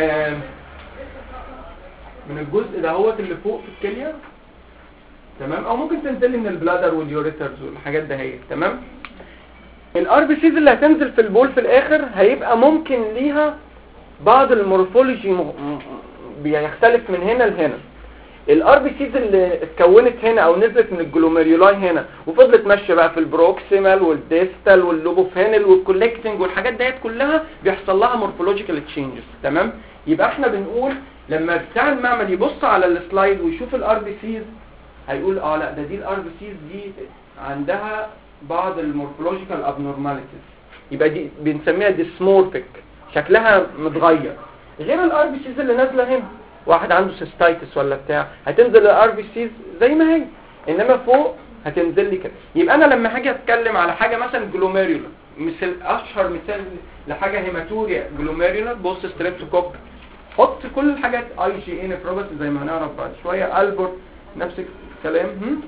من الجزء دهوت اللي فوق في الكليه، تمام، او ممكن تنزل لي من البلادر واليوريترز والحاجات دهيت. تمام. الار بي سيز اللي هتنزل في البول في الاخر هيبقى ممكن ليها بعض المورفولوجي بيختلف من هنا لهنا. الار بي سيز اللي اتكونت هنا او نزلت من الجلوميرولاي هنا وفضلت ماشيه بقى في البروكسيمال والديستال واللوبوفينال والكولكتنج والحاجات ديت كلها بيحصل لها مورفولوجيكال تشينجز. تمام. يبقى احنا بنقول لما بتاع المعمل يبص على السلايد ويشوف الار بي سيز هيقول اه لا ده دي الار بي سيز دي عندها بعض المورفولوجيكال ابنورماليتيز، يبقى دي بنسميها ديسمورفيك، شكلها متغير. غير الار بي سيز اللي نازله هنا، واحد عنده سيستايتس ولا بتاع هتنزل الار بي سيز زي ما هي، انما فوق هتنزل لي كده. يبقى انا لما هاجي اتكلم على حاجه مثلا جلوميريولا، مثل اشهر مثال لحاجه هيماتوريا جلوميريولا، بص ستريبتوكوك، حط كل الحاجات اي جي ان بروبات زي ما هنعرف بعد شويه، البورت نفس الكلام. هم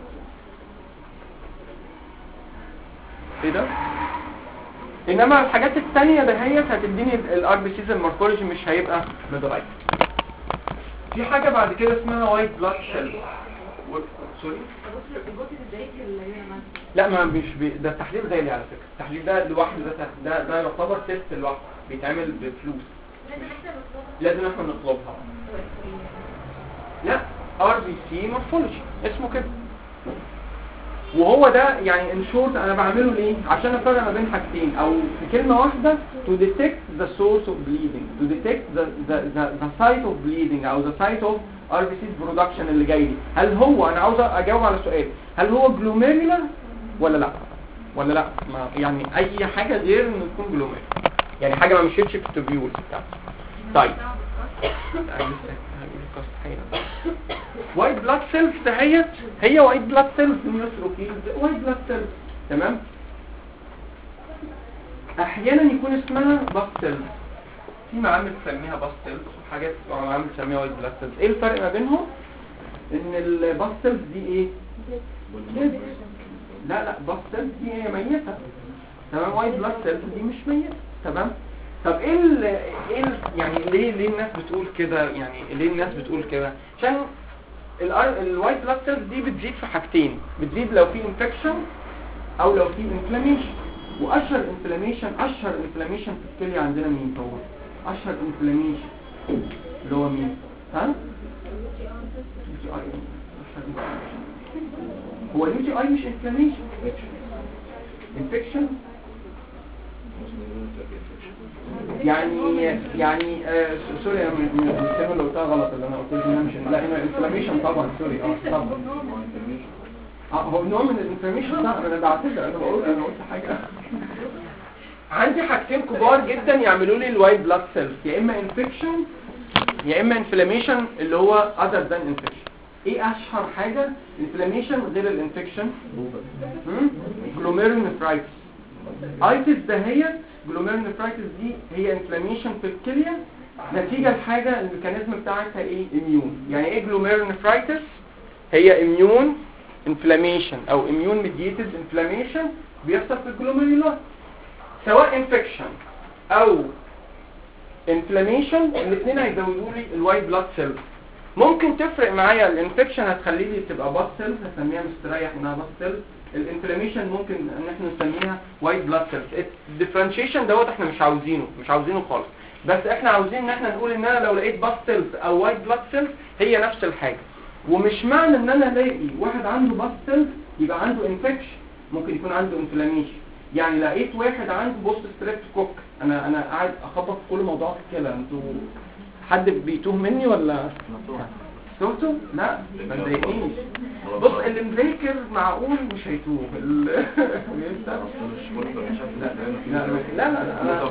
ايه ده؟ انما الحاجات الثانيه دهيت هتديني الار بي سيز المورفولوجي مش هيبقى متغير. في حاجه بعد كده اسمها وايت بلاد سيل. سوري لا ما مش بي... ده تحليل غالي على فكره، التحليل ده لوحده ده ده ده يعتبر تيست لوحده بيتعمل بفلوس، لازم احنا نطلبها. لا ار بي سي مورفولوجي اسمه كده، وهو ده يعني ان شورت انا بعمله ليه؟ عشان افرق ما بين حاجتين او في كلمه واحده to detect the source of bleeding, to detect the the the, the site of bleeding او the site of ار بي سي production اللي جاي لي. هل هو انا عاوز اجاوب على سؤال هل هو جلوميريولا ولا لا ولا لا ما يعني اي حاجه غير انه يكون جلوميريولا، يعني حاجه ما مشيتش في التوبيولز بتاعتي. طيب وايت بلاد سيلز دهيت هي وايت بلاد سيلز نيوتروفيلز وايت بلاد سيلز. تمام. احيانا يكون اسمها باست سيلز، في معامل تسميها باست سيلز وحاجات معامل تسميها وايت بلاد سيلز. ايه الفرق ما بينهم؟ ان الباست سيلز دي ايه؟ لا لا باست سيلز دي هي ميته. تمام. وايت بلاد سيلز دي مش ميته. تمام. طب ايه ال ايه ال يعني ليه ليه الناس بتقول كده؟ يعني ليه الناس بتقول كده؟ عشان الوايت بلاد سيلز دي بتزيد في حاجتين، بتزيد لو في انفكشن او لو في انفلاميشن. واشهر انفلاميشن اشهر انفلاميشن في الكليه عندنا مين هو؟ اشهر انفلاميشن اللي هو مين؟ ها؟ هو اليو تي اي مش انفلاميشن، انفكشن. يعني يعني آه سوري انا الكلمه اللي قلتها غلط، اللي انا قلت لها مش لا هنا انفلاميشن طبعا سوري اه طبعا اه هو نوع من الانفلاميشن ده. انا بعتذر انا بقول انا قلت حاجه. عندي حاجتين كبار جدا يعملوا لي الوايت بلاد سيلز، يا اما انفكشن يا اما انفلاميشن اللي هو اذر ذان انفكشن. ايه اشهر حاجه انفلاميشن غير الانفكشن؟ جلوميرونيفرايتس. ايتس دهيت جلوميرونيفرايتس دي هي انفلاميشن في الكليه نتيجه لحاجه الميكانيزم بتاعتها ايه؟ اميون. يعني ايه جلوميرونيفرايتس؟ هي اميون انفلاميشن او اميون ميدييتد انفلاميشن بيحصل في الجلوميرولاي، سواء انفكشن او انفلاميشن الاثنين هيزودوا لي الوايت بلاد سيلز. ممكن تفرق معايا الانفكشن هتخلي لي تبقى باست سيلز هسميها مستريح انها باست سيلز، الانفلاميشن ممكن ان احنا نسميها وايت بلاد سيلز. الديفرنشيشن دوت احنا مش عاوزينه مش عاوزينه خالص، بس احنا عاوزين ان احنا نقول ان انا لو لقيت باست سيلز او وايت بلاد سيلز هي نفس الحاجه. ومش معنى ان انا الاقي واحد عنده باست سيلز يبقى عنده انفكشن، ممكن يكون عنده انفلاميشن. يعني لقيت واحد عنده بوست ستريبتوكوك، انا انا قاعد اخبط في كل موضوع في الكلى، انتوا حد بيتوه مني ولا توتو؟ لا ما تضايقنيش. بص اللي مذاكر معقول مش هيتوه ال... لا لا لا انا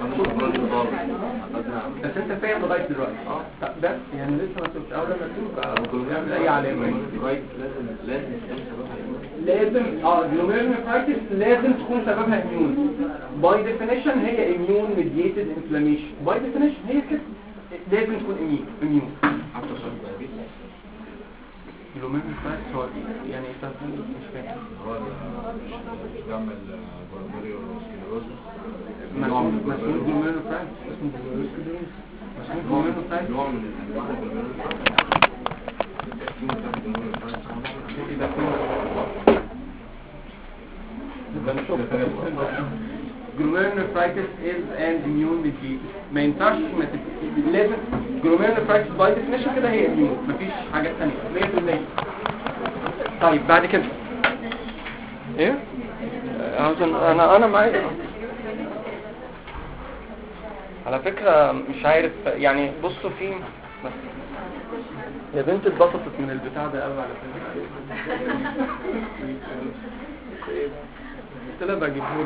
بس انت فاهم لغايه دلوقتي اه بس يعني لسه ما توتش اول ما تشوف اعمل اي علامه لازم لازم اه جلوميرونيفرايتس لازم تكون سببها اميون باي ديفينيشن، هي اميون ميدييتد انفلاميشن باي ديفينيشن هي كده لازم تكون اميون اميون حتى صار جلوميرونيفرايتس هو يعني مش فاهم هو بيعمل جلوميرونيفرايتس مسؤول جلوميرونيفرايتس اسمه جلوميرونيفرايتس مسؤول جلوميرونيفرايتس نوع من انواع الجلوميرونيفرايتس. Glomerulonephritis is an immune disease. ما ينفعش ما تبقى لازم جلوميرونيفرايتس باي ديفينيشن كده هي اميون، مفيش حاجات ثانيه مية في المية. طيب بعد كده ايه انا انا معايا على فكره مش عارف يعني. بصوا في بس يا بنت اتبسطت من البتاع ده قوي على فكره. قلت لها بجيبهولك.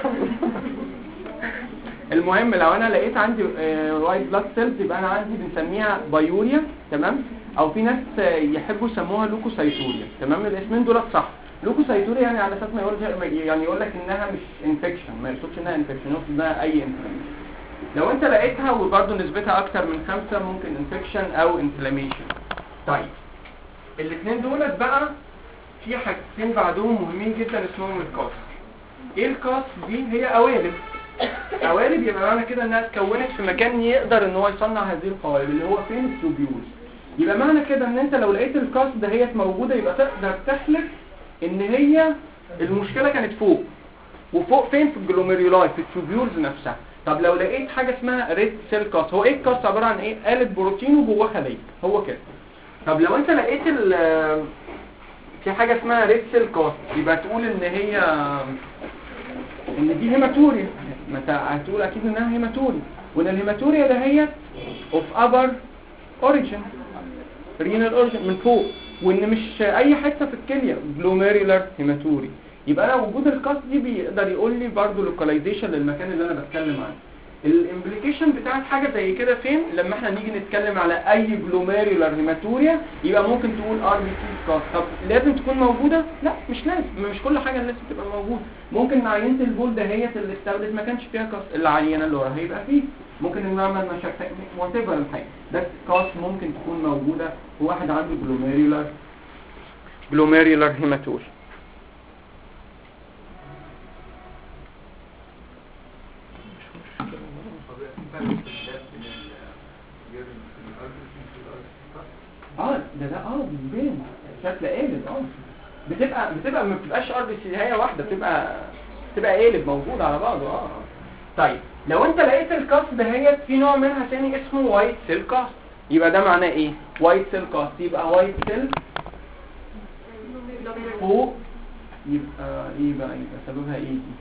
المهم لو انا لقيت عندي وايت بلاد سيلز يبقى انا عندي بنسميها بايوريا، تمام؟ او في ناس يحبوا يسموها لوكوسايتوريا، تمام؟ الاسمين دول صح. لوكوسايتوريا يعني على اساس ما يقول يعني يقول لك انها مش انفكشن، ما يقصدش انها انفكشن، يقصد انها اي انفلاميشن. لو انت لقيتها وبرده نسبتها اكتر من خمسة ممكن انفكشن او انفلاميشن. طيب الاثنين دولت بقى في حاجتين بعدهم مهمين جدا اسمهم الكاس. ايه الكاس دي؟ هي قوالب. قوالب يبقى معنى كده انها اتكونت في مكان يقدر ان هو يصنع هذه القوالب اللي هو فين؟ التوبيولز. يبقى معنى كده ان انت لو لقيت الكاس دهيت موجوده يبقى تقدر تحلف ان هي المشكله كانت فوق. وفوق فين؟ في الجلوميرولاي، في التوبيولز نفسها. طب لو لقيت حاجه اسمها ريد سيل كاس، هو ايه الكاس؟ عباره عن ايه؟ قالب بروتين وجواه خليه، هو كده. طب لو انت لقيت في حاجه اسمها ريد سيل كاس يبقى تقول ان هي ان دي هيماتوريا. ما انت هتقول اكيد انها هيماتوريا، وان الهيماتوريا دهيت اوف ابر اوريجين، رينال اوريجين من فوق، وان مش اي حته في الكليه، جلوميرولار هيماتوري. يبقى انا وجود الكاس دي بيقدر يقول لي برضه لوكاليزيشن للمكان اللي انا بتكلم عنه. الامبليكيشن بتاعت حاجه زي كده فين؟ لما احنا نيجي نتكلم على اي جلوميرولار هيماتوريا يبقى ممكن تقول ار بي سي كاس. طب لازم تكون موجوده؟ لا مش لازم، مش كل حاجه لازم تبقى موجوده. ممكن عينه البول دهيت اللي استخدمت ما كانش فيها كاس، العينه اللي وراها هيبقى فيه. ممكن نعمل مشاكل وات ايفر الحاجه، بس كاس ممكن تكون موجوده وواحد عنده جلوميرولار جلوميرولار هيماتوري. اه ده ده اه بين شكل قالب. اه بتبقى بتبقى ما بتبقاش ار بي سي هي واحده، بتبقى بتبقى قالب موجود على بعضه. اه طيب لو انت لقيت الكاس دهيت في نوع منها ثاني اسمه وايت سيل كاس، يبقى ده معناه ايه؟ وايت سيل كاس يبقى وايت سيل فوق، يبقى ايه بقى؟ يبقى سببها ايه دي؟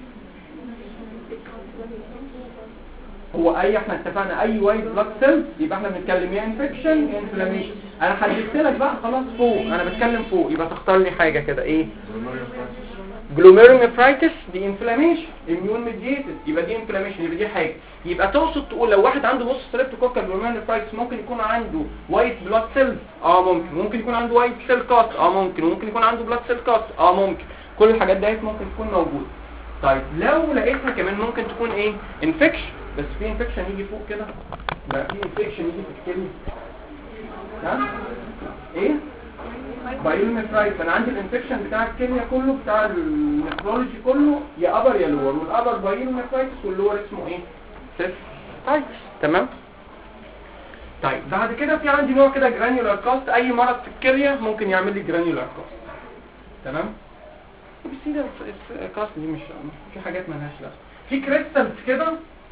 هو اي احنا اتفقنا اي وايت بلاد سيلز يبقى احنا بنتكلم يا انفكشن يا انفلاميشن. انا حددت لك بقى خلاص فوق، انا بتكلم فوق، يبقى تختار لي حاجه كده. ايه؟ جلوميرونيفرايتس دي انفلاميشن اميون ميديتد، يبقى دي انفلاميشن، يبقى دي حاجه. يبقى تقصد تقول لو واحد عنده بص ستريبتوكوكال جلوميرونيفرايتس ممكن يكون عنده وايت بلاد سيلز؟ اه ممكن. ممكن يكون عنده وايت سيل كاس؟ اه ممكن. ممكن يكون عنده بلاد سيل كاس؟ اه ممكن. كل الحاجات دي ممكن تكون موجوده. طيب لو لقيتها كمان ممكن تكون ايه؟ انفكشن، بس في انفكشن يجي فوق كده، بقى في انفكشن يجي في الكليه. ها؟ ايه؟ بايلوميفرايتس. انا عندي الانفكشن بتاع الكليه كله، بتاع النفرولوجي كله، يا ابر يا لور، والابر بايلوميفرايتس واللور اسمه ايه؟ سيستايتس. تمام؟ طيب بعد كده في عندي نوع كده جرانيولار كاست. اي مرض في الكليه ممكن يعمل لي جرانيولار كاست. تمام؟ بس ده الكاست دي مش في حاجات مالهاش لازمه. في كريستالز كده،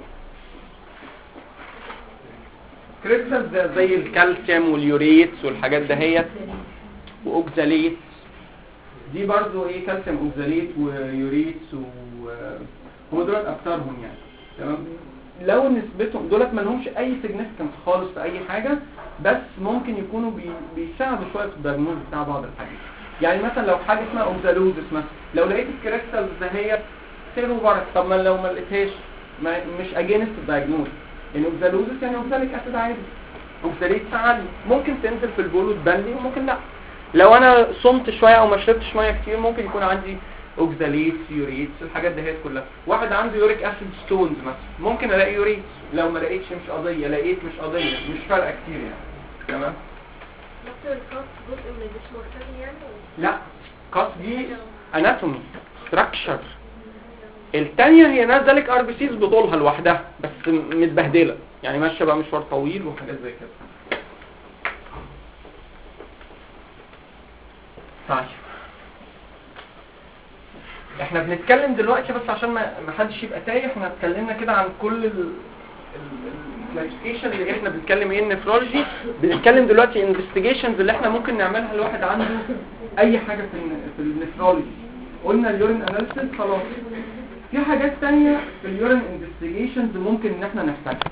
كريستالز زي الكالسيوم واليوريتس والحاجات دهيت واوكزاليت. دي برضو ايه؟ كالسيوم اوكزاليت ويوريتس وهو دولت اكترهم يعني. تمام؟ لو نسبتهم دولت ما لهمش اي سيجنيفيكانس خالص في اي حاجه، بس ممكن يكونوا بي... بيساعدوا شويه في الدايجنوز بتاع بعض الحاجات. يعني مثلا لو حاجه اسمها اوكزالوزس مثلا، لو لقيت الكريستالز دهيت خير وبركه. طب ما لو ما لقيتهاش ما مش اجينست الدايجنوز. يعني اوكزالوزس يعني اوكزاليك اسيد عادي، اوكزاليت عادي، ممكن تنزل في البول وتبان لي وممكن لا. لو انا صمت شويه او ما شربتش ميه كتير ممكن يكون عندي اوكزاليت، يوريتس، الحاجات دي كلها. واحد عنده يوريك اسيد ستونز مثلا ممكن الاقي يوريتس، لو ما لقيتش مش قضيه، لقيت مش قضيه، مش فارقه كتير يعني. تمام؟ دكتور الكاس جزء من الجسم الثاني يعني؟ لا، كاس دي اناتومي ستراكشر. الثانيه هي نازله لك ار بي سيز بطولها لوحدها بس متبهدله، يعني ماشيه بقى مشوار طويل وحاجات زي كده. طيب احنا بنتكلم دلوقتي بس عشان ما حدش يبقى تايه، احنا اتكلمنا كده عن كل كلاسيفيكيشن اللي احنا بنتكلم ايه النفرولوجي، بنتكلم دلوقتي انفستيجيشنز اللي احنا ممكن نعملها الواحد عنده اي حاجه في في النفرولوجي. قلنا اليورين اناليسيس خلاص. في حاجات تانية في اليورين انفستيجيشنز ممكن ان احنا نحتاجها،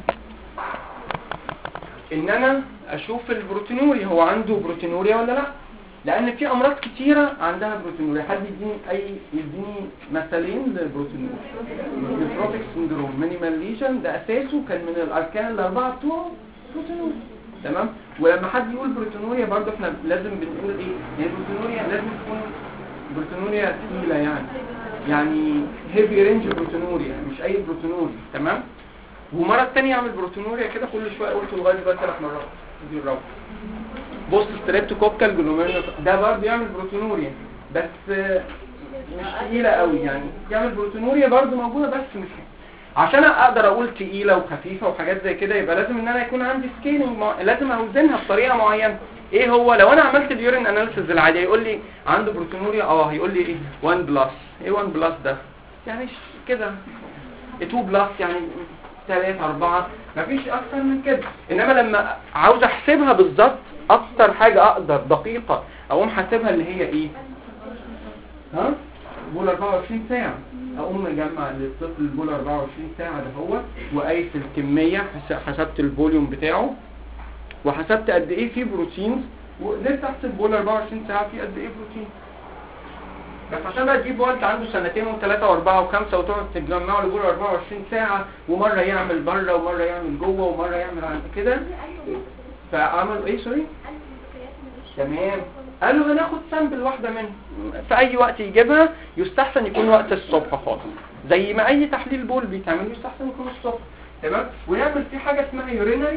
ان انا اشوف البروتينوريا هو عنده بروتينوريا ولا لا، لان في امراض كتيره عندها بروتينوريا. حد يديني اي يديني مثالين للبروتينوريا؟ نيفروتيك سندروم مينيمال ليجن ده اساسه كان من الاركان الاربعه بتوعه بروتينوريا، تمام. ولما حد يقول بروتينوريا برضه احنا لازم بنقول ايه؟ يعني البروتينوريا لازم تكون بروتينوريا ثقيله، يعني يعني هيفي رينج بروتينوريا، مش اي بروتينوريا، تمام. ومره ثانيه اعمل بروتينوريا كده كل شويه، قلت لغايه دلوقتي ثلاث مرات دي الرابعه. بص ستريبتوكوكال جلوميرولوس ده برضه يعمل بروتينوريا بس مش تقيله قوي، يعني يعمل بروتينوريا برضه موجوده بس مش عشان اقدر اقول تقيله وخفيفه وحاجات زي كده. يبقى لازم ان انا يكون عندي سكيلينج مع... لازم اوزنها بطريقه معينه. ايه هو؟ لو انا عملت اليورين اناليسيس العادي يقول لي عنده بروتينوريا، اه هيقول لي ايه واحد بلس. ايه واحد بلس ده؟ يعني كده اتنين بلس، يعني ثلاثة أربعة، مفيش أكتر من كده. إنما لما عاوز أحسبها بالظبط أكتر حاجة أقدر دقيقة أقوم حاسبها اللي هي إيه؟ ها؟ بول أربعة وعشرين ساعة. أقوم مجمع للطفل البول أربعة وعشرين ساعة ده هو، وقايس الكمية، حسبت الفوليوم بتاعه وحسبت قد إيه فيه بروتينز، وقدرت أحسب بول أربعة وعشرين ساعة فيه قد إيه بروتين. بس عشان بقى تجيب والد عنده سنتين وثلاثة واربعة وخمسة وتقعد تجمعه لجوه أربعة وعشرين ساعة، ومرة يعمل بره ومرة يعمل جوه ومرة يعمل عن كده. فعملوا ايه سوري؟ تمام. قالوا هناخد سامبل واحدة منه في اي وقت يجيبها، يستحسن يكون وقت الصبح خالص، زي ما اي تحليل بول بيتعمل يستحسن يكون الصبح، تمام. ونعمل فيه حاجة اسمها يورينري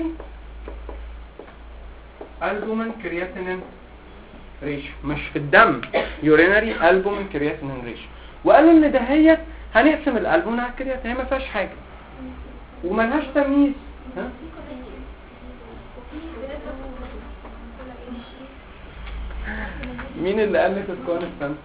البومين كرياتينين ريشيو، مش في الدم، يورينري البومين كرياتينين ريشيو. وقالوا ان ده هي هنقسم الالبومين على الكرياتين، هي ما فيهاش حاجه وملهاش تمييز. ها مين اللي قال لك الكونستانت؟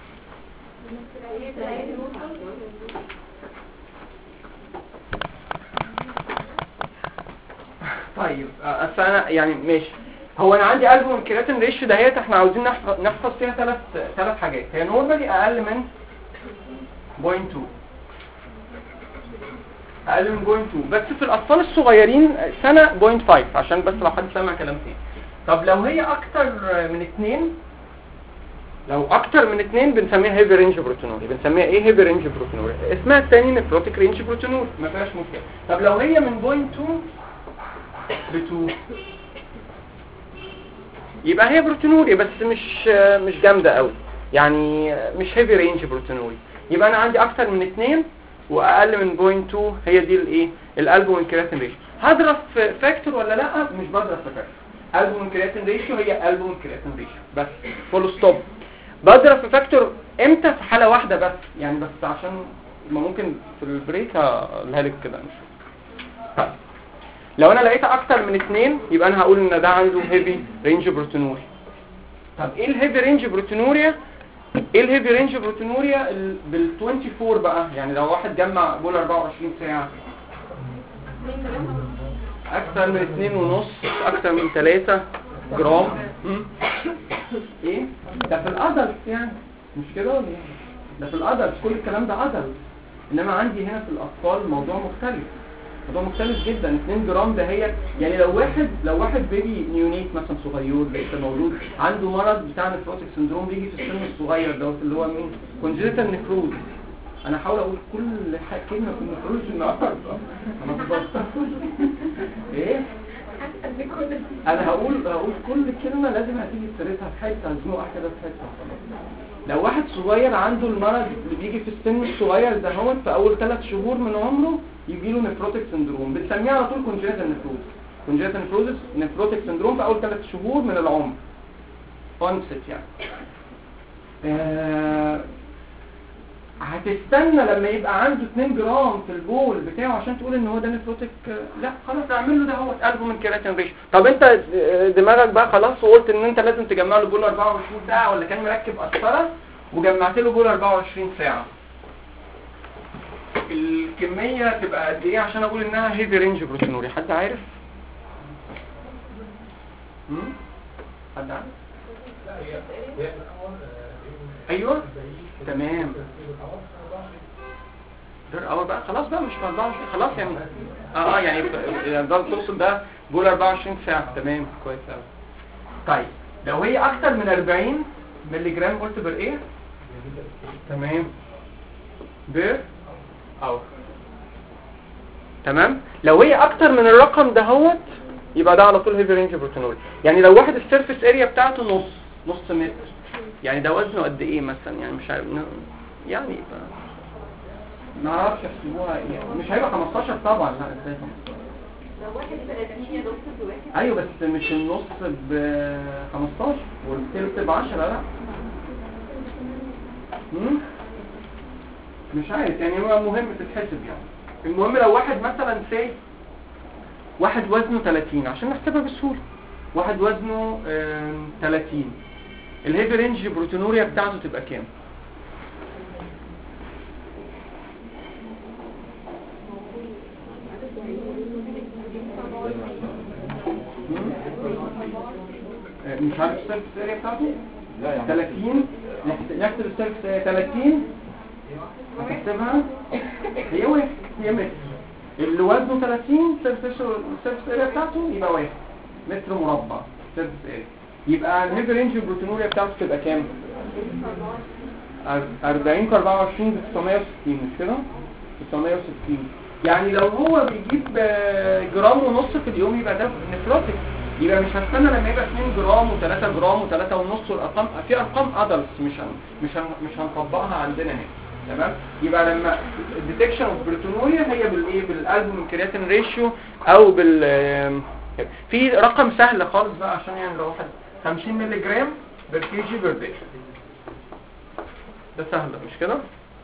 طيب اصل انا يعني ماشي، هو انا عندي البومين كرياتين ريشيو دهيت احنا عاوزين نحفظ نحفظ فيها ثلاث ثلاث حاجات. هي نورمالي اقل من صفر فاصلة اتنين، اقل من صفر فاصلة اتنين، بس في الاطفال الصغيرين سنه صفر فاصلة خمسة، عشان بس لو حد سمع كلام تاني. طب لو هي اكتر من اتنين، لو اكتر من اتنين بنسميها هيفي رينج بروتينوريا. بنسميها ايه؟ هيفي رينج بروتينوريا. اسمها الثاني نيفروتيك رينج بروتينوريا، ما فيهاش مشكله. طب لو هي من صفر فاصلة اتنين ل اتنين يبقى هي بروتينوريا بس مش مش جامده قوي، يعني مش هيفي رينج بروتينوريا. يبقى انا عندي اكتر من اتنين واقل من صفر فاصلة اتنين، هي دي الايه؟ الالبومين كرياتين ريشيو. هضرب في فاكتور ولا لا؟ مش بضرب في فاكتور. البومين كرياتين ريشيو هي البومين كرياتين ريشيو بس، فول ستوب. بضرب في فاكتور امتى؟ في حاله واحده بس، يعني بس عشان ما ممكن في البريك اقولها لك كده نشوف. لو انا لقيتها اكتر من اتنين يبقى انا هقول ان ده عنده هيفي رينج بروتينوريا. طب ايه الهيفي رينج بروتينوريا؟ ايه الهيفي رينج بروتينوريا بال اربعة وعشرين بقى؟ يعني لو واحد جمع بول اربعة وعشرين ساعه اكتر من اتنين ونص، اكتر من ثلاثة جرام. ايه ده في الادلت يعني، مش كده ولا ايه؟ ده في الادلت، كل الكلام ده ادلت. انما عندي هنا في الاطفال الموضوع مختلف، موضوع مختلف جدا. اتنين جرام ده هي يعني لو واحد لو واحد بيبي نيونيت مثلا صغير لسه مولود عنده مرض بتاع نيفروتيك سندروم بيجي في السن الصغير دوت اللي هو مين؟ كونجنتال نيفروز. انا هحاول اقول كل كلمه في النيفروز النهارده انا ببطل ايه؟ انا هقول هقول كل كلمه لازم هتيجي سيرتها في حته، هزنقها كده في حته. لو واحد صغير عنده المرض اللي بيجي في السن الصغير ده هو في اول ثلاث شهور من عمره يجي له نيفروتيك سندروم، بنسميه على طول كونجنتال نيفروز. كونجنتال نيفروز نيفروتيك سندروم في اول ثلاث شهور من العمر، اونست يعني. آه هتستنى لما يبقى عنده اتنين جرام في البول بتاعه عشان تقول ان هو ده نيفروتيك؟ لا خلاص اعمل له ده هو البومين كرياتين ريشيو. طب انت دماغك بقى خلاص وقلت ان انت لازم تجمع له بول اربعة وعشرين ساعه، ولا كان مركب قسطره وجمعت له بول اربعة وعشرين ساعه، الكميه تبقى قد ايه عشان اقول انها هيفي رينج بروتينوريا؟ حد عارف؟ امم حد عارف؟ ايوه تمام. غير اول بقى خلاص بقى مش أربعة وعشرين خلاص يعني اه اه يعني يعني ده تقصد ده بقول أربعة وعشرين ساعه. تمام كويس قوي. طيب لو هي اكتر من أربعين مللي جرام قلت بر ايه؟ تمام بر او تمام. لو هي اكتر من الرقم دهوت يبقى ده على طول هيفي رينج بروتينوريا. يعني لو واحد السيرفيس اريا بتاعته نص نص متر، يعني ده وزنه قد ايه مثلا؟ يعني مش عارف يعني ما اعرفش يحسبوها ايه. مش هيبقى خمستاشر طبعا. لا ازاي خمستاشر؟ لو واحد ثلاثين يا دكتور بواحد. ايوه بس مش النص ب خمستاشر والثلث ب عشرة. لا امم مش عارف يعني. هو مهم تتحسب يعني. المهم لو واحد مثلا سي واحد وزنه ثلاثين عشان نحسبها بسهوله. واحد وزنه ثلاثين الهيفي رينج بروتينوريا بتاعته تبقى كام؟ مش عارف السيرفس اريا بتاعته؟ ثلاثين. نحسب السيرفس اريا ثلاثين هتحسبها هي واحد هي متر. اللي وزنه ثلاثين السيرفس اريا بتاعته يبقى واحد متر مربع سيرفس اريا. يبقى الهيفي رينج بروتينوريا بتاعته تبقى كام؟ أربعين في أربعة وعشرين ب تسعمية وستين مش كده؟ تسعمية وستين. يعني لو هو بيجيب جرام ونص في اليوم يبقى ده نفروتك. يبقى مش هستنى لما يبقى اتنين جرام و3 جرام و3 ونص. والارقام في ارقام ادلتس مش هن مش هن مش هنطبقها عندنا هنا. تمام. يبقى لما الديتكشن اوف بروتينوريا هي بالايه؟ بالالبومين كرياتين ريشيو او بال في رقم سهل خالص بقى عشان يعني لو واحد خمسين مللي جرام بر كي جي بر داي. ده سهل مش كده؟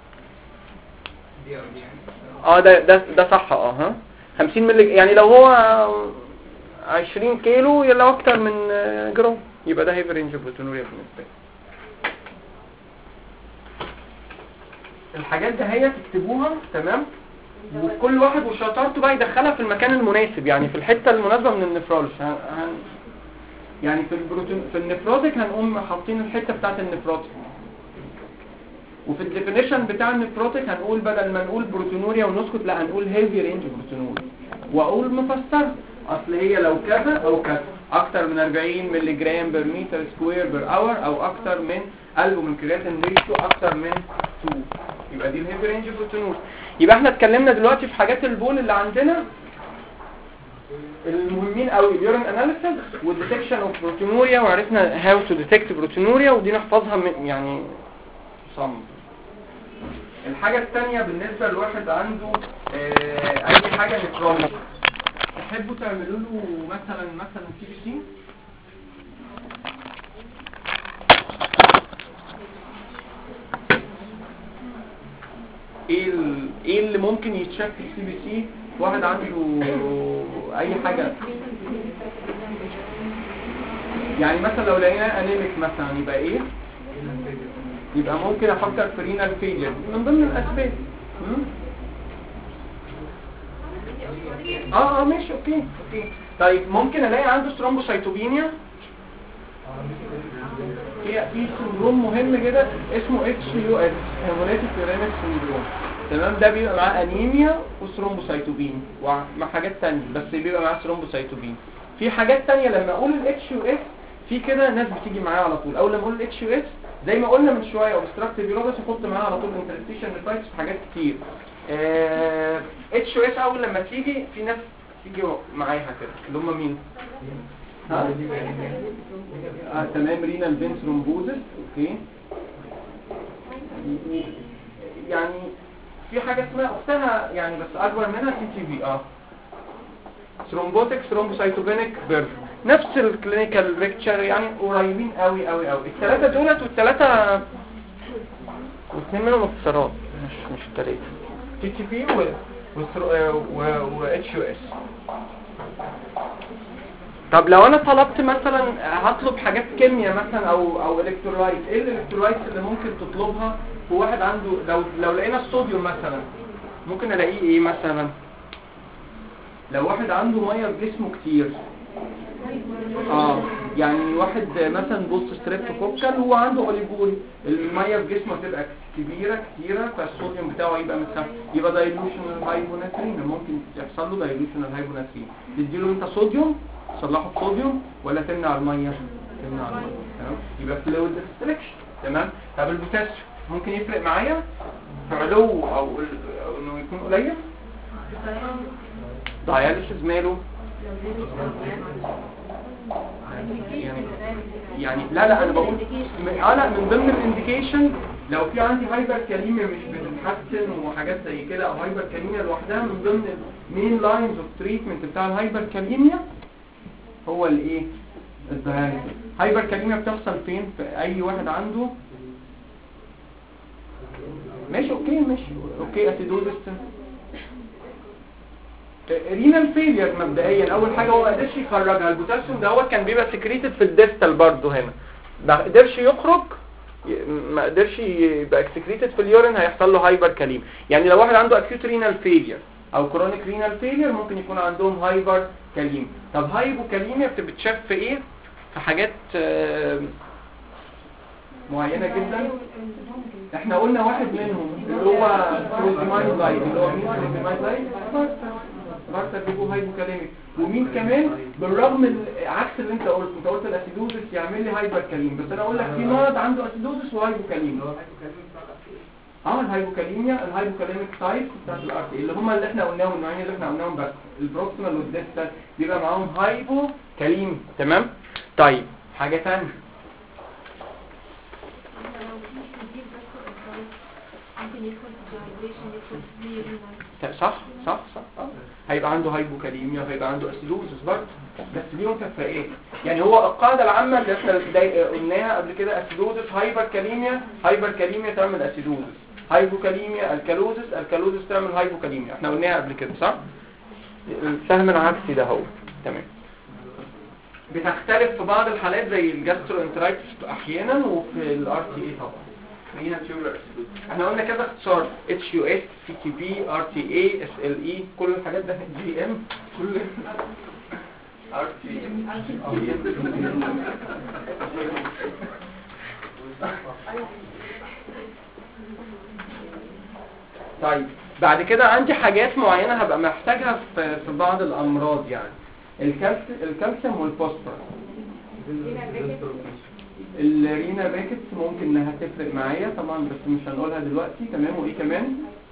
اه ده ده ده صح. اه ها خمسين مللي يعني لو هو عشرين كيلو يلا اكتر من جرام يبقى ده هيفي رينج بروتينوريا بالنسبه لي. الحاجات دي هي تكتبوها تمام. وكل واحد وشطارته بقى يدخلها في المكان المناسب يعني في الحته المناسبه من النفرولوجي. هن... هن... يعني في البروتين في النفروتيك هنقوم حاطين الحته بتاعه النفروتيك. وفي الديفينيشن بتاع النفروتيك هنقول بدل ما نقول بروتينوريا ونسكت لا هنقول هيفي رينج بروتينوريا. واقول مفسر اصل هي لو كذا او كذا اكتر من أربعين مللي جرام بر متر سكوير بر اور او اكتر من البومين كرياتين ريشيو اكتر من اتنين يبقى دي الهيفي رينج بروتينوريا. يبقى احنا اتكلمنا دلوقتي في حاجات البول اللي عندنا المهمين قوي اليورين اناليسيس والديتكشن اوف بروتينوريا وعرفنا هاو تو ديتكت بروتينوريا ودي نحفظها من يعني صم. الحاجه الثانيه بالنسبه لواحد عنده اه اي حاجه نفرولوجي تحبوا تعملوا له مثلا مثلا سي بي سي. ايه ايه اللي ممكن يتشاف في السي بي سي؟ واحد عنده اي حاجه يعني مثلا لو لقينا انيميك مثلا يبقى ايه؟ يبقى ممكن افكر في رينال فيلير من ضمن الاسباب. اه اه ماشي اوكي اوكي. طيب ممكن الاقي عنده ثرومبوسايتوبينيا. في في سندروم مهم جدا اسمه اتش يو اس هيموليتيك يورينيك سندروم. تمام. ده بيبقى معاه انيميا وثرومبوسايتوبين ومع حاجات ثانيه بس بيبقى معاه ثرومبوسايتوبين. في حاجات ثانيه لما اقول الاتش يو اس في كده ناس بتيجي معايا على طول. اول لما اقول الاتش يو اس زي ما قلنا من شويه اوبستراكتيف يورينس يحط معاها على طول انترستيشن نيفرايتس في حاجات كتير. اتش يو اس اول لما تيجي في ناس تيجي معاها كده اللي هم مين؟ ها اه تمام. رينال فين ثرومبوزس اوكي. يعني في حاجه اسمها اختها يعني بس اكبر منها تي تي في اه ثرومبوتيك ثرومبوسايتوبينيك بيرف نفس الكلينيكال بيكتشر يعني قريبين قوي قوي قوي. الثلاثه دولت والثلاثه واثنين منهم اختصارات مش مش الثلاثه تي تي في و و اتش يو اس. طب لو انا طلبت مثلا هطلب حاجات كيمياء مثلا او او الكترولايت ايه الالكترولايت اللي ممكن تطلبها في واحد عنده لو لو لقينا الصوديوم مثلا ممكن الاقيه ايه مثلا؟ لو واحد عنده ميه في جسمه كتير، اه يعني واحد مثلا بوست ستريبتوكوكال هو عنده اوليجوري، الميه في جسمه تبقى كبيره كتيره فالصوديوم بتاعه يبقى متخفف، يبقى دايلوشنال هايبوناترين، ممكن يحصل له دايلوشنال هايبوناترين. تديله انت صوديوم تصلحه بصوديوم ولا تمنع الميه؟ تمنع الميه. تمام، يبقى فلويد ريستريكشن. تمام. طب البوتاسيوم ممكن يفرق معايا في علو او أو انه يكون قليل؟ داياليسيس ماله؟ يعني يعني لا لا انا بقول اه لا من ضمن الانديكيشن لو في عندي هايبر كاليميا مش بتتحسن وحاجات زي كده، او هايبر كاليميا لوحدها، من ضمن المين لاينز اوف تريتمنت بتاع الهايبر كاليميا هو الايه؟ الداياليسيس. هايبر كاليميا بتحصل فين؟ في اي واحد عنده ماشي اوكي ماشي اوكي اسيدوزس رينال فيلير. مبدئيا اول حاجه هو ما قدرش يخرجها، البوتاسيوم ده هو كان بيبقى سكريتد في الديستال برضه هنا، ما قدرش يخرج، ما قدرش يبقى سكريتد في اليورين، هيحصل له هايبر كاليم. يعني لو واحد عنده اكيوت رينال فيلير او كرونيك رينال فيلير ممكن يكون عندهم هايبر كاليم. طب هايبو كاليميا بتتشاف في ايه؟ في حاجات معينه جدا. احنا قلنا واحد منهم اللي هو فروزيماين لايت، اللي هو مين فروزيماين لايت؟ بارتر بيبقوا هايبوكاليميك. ومين كمان بالرغم من عكس اللي انت قلت، انت قلت الاسيدوزس يعمل لي هايبر كاليم، بس انا اقول لك في مرض عنده اسيدوزس وهايبوكاليم. اه الهايبوكاليميا الهايبوكاليميك تايب بتاعت الار تي اللي هم اللي احنا قلناهم، النوعين اللي احنا قلناهم، بس البروكسيمال والديستال بيبقى معاهم هايبوكاليم. تمام. طيب حاجه ثانيه صح صح صح اه هيبقى عنده هايبوكاليميا وهيبقى عنده اسيدوزس برضه، بس ليهم كفاءات. يعني هو القاعده العامه اللي احنا قلناها قبل كده، اسيدوزس هايبر كاليميا، هايبر كاليميا تعمل اسيدوزس، هايبوكاليميا الكالوزس، الكالوزس تعمل هايبوكاليميا، احنا قلناها قبل كده صح؟ الفهم العكسي ده هو. تمام. بتختلف في بعض الحالات زي الجاستروانترايتس احيانا، وفي الار تي اي طبعا هنا تيوبولار اسيدوز. احنا قلنا كذا اختصار، اتش يو اس، سي تي بي، ار تي اي، اس ال اي، كل الحاجات ده جي ام، كل ار تي طيب بعد كده عندي حاجات معينه هبقى محتاجها في في بعض الامراض، يعني الكالسيوم والفوسفورس. الرينا باكتس ممكن انها تفرق معايا طبعا، بس مش هنقولها دلوقتي. تمام. وايه كمان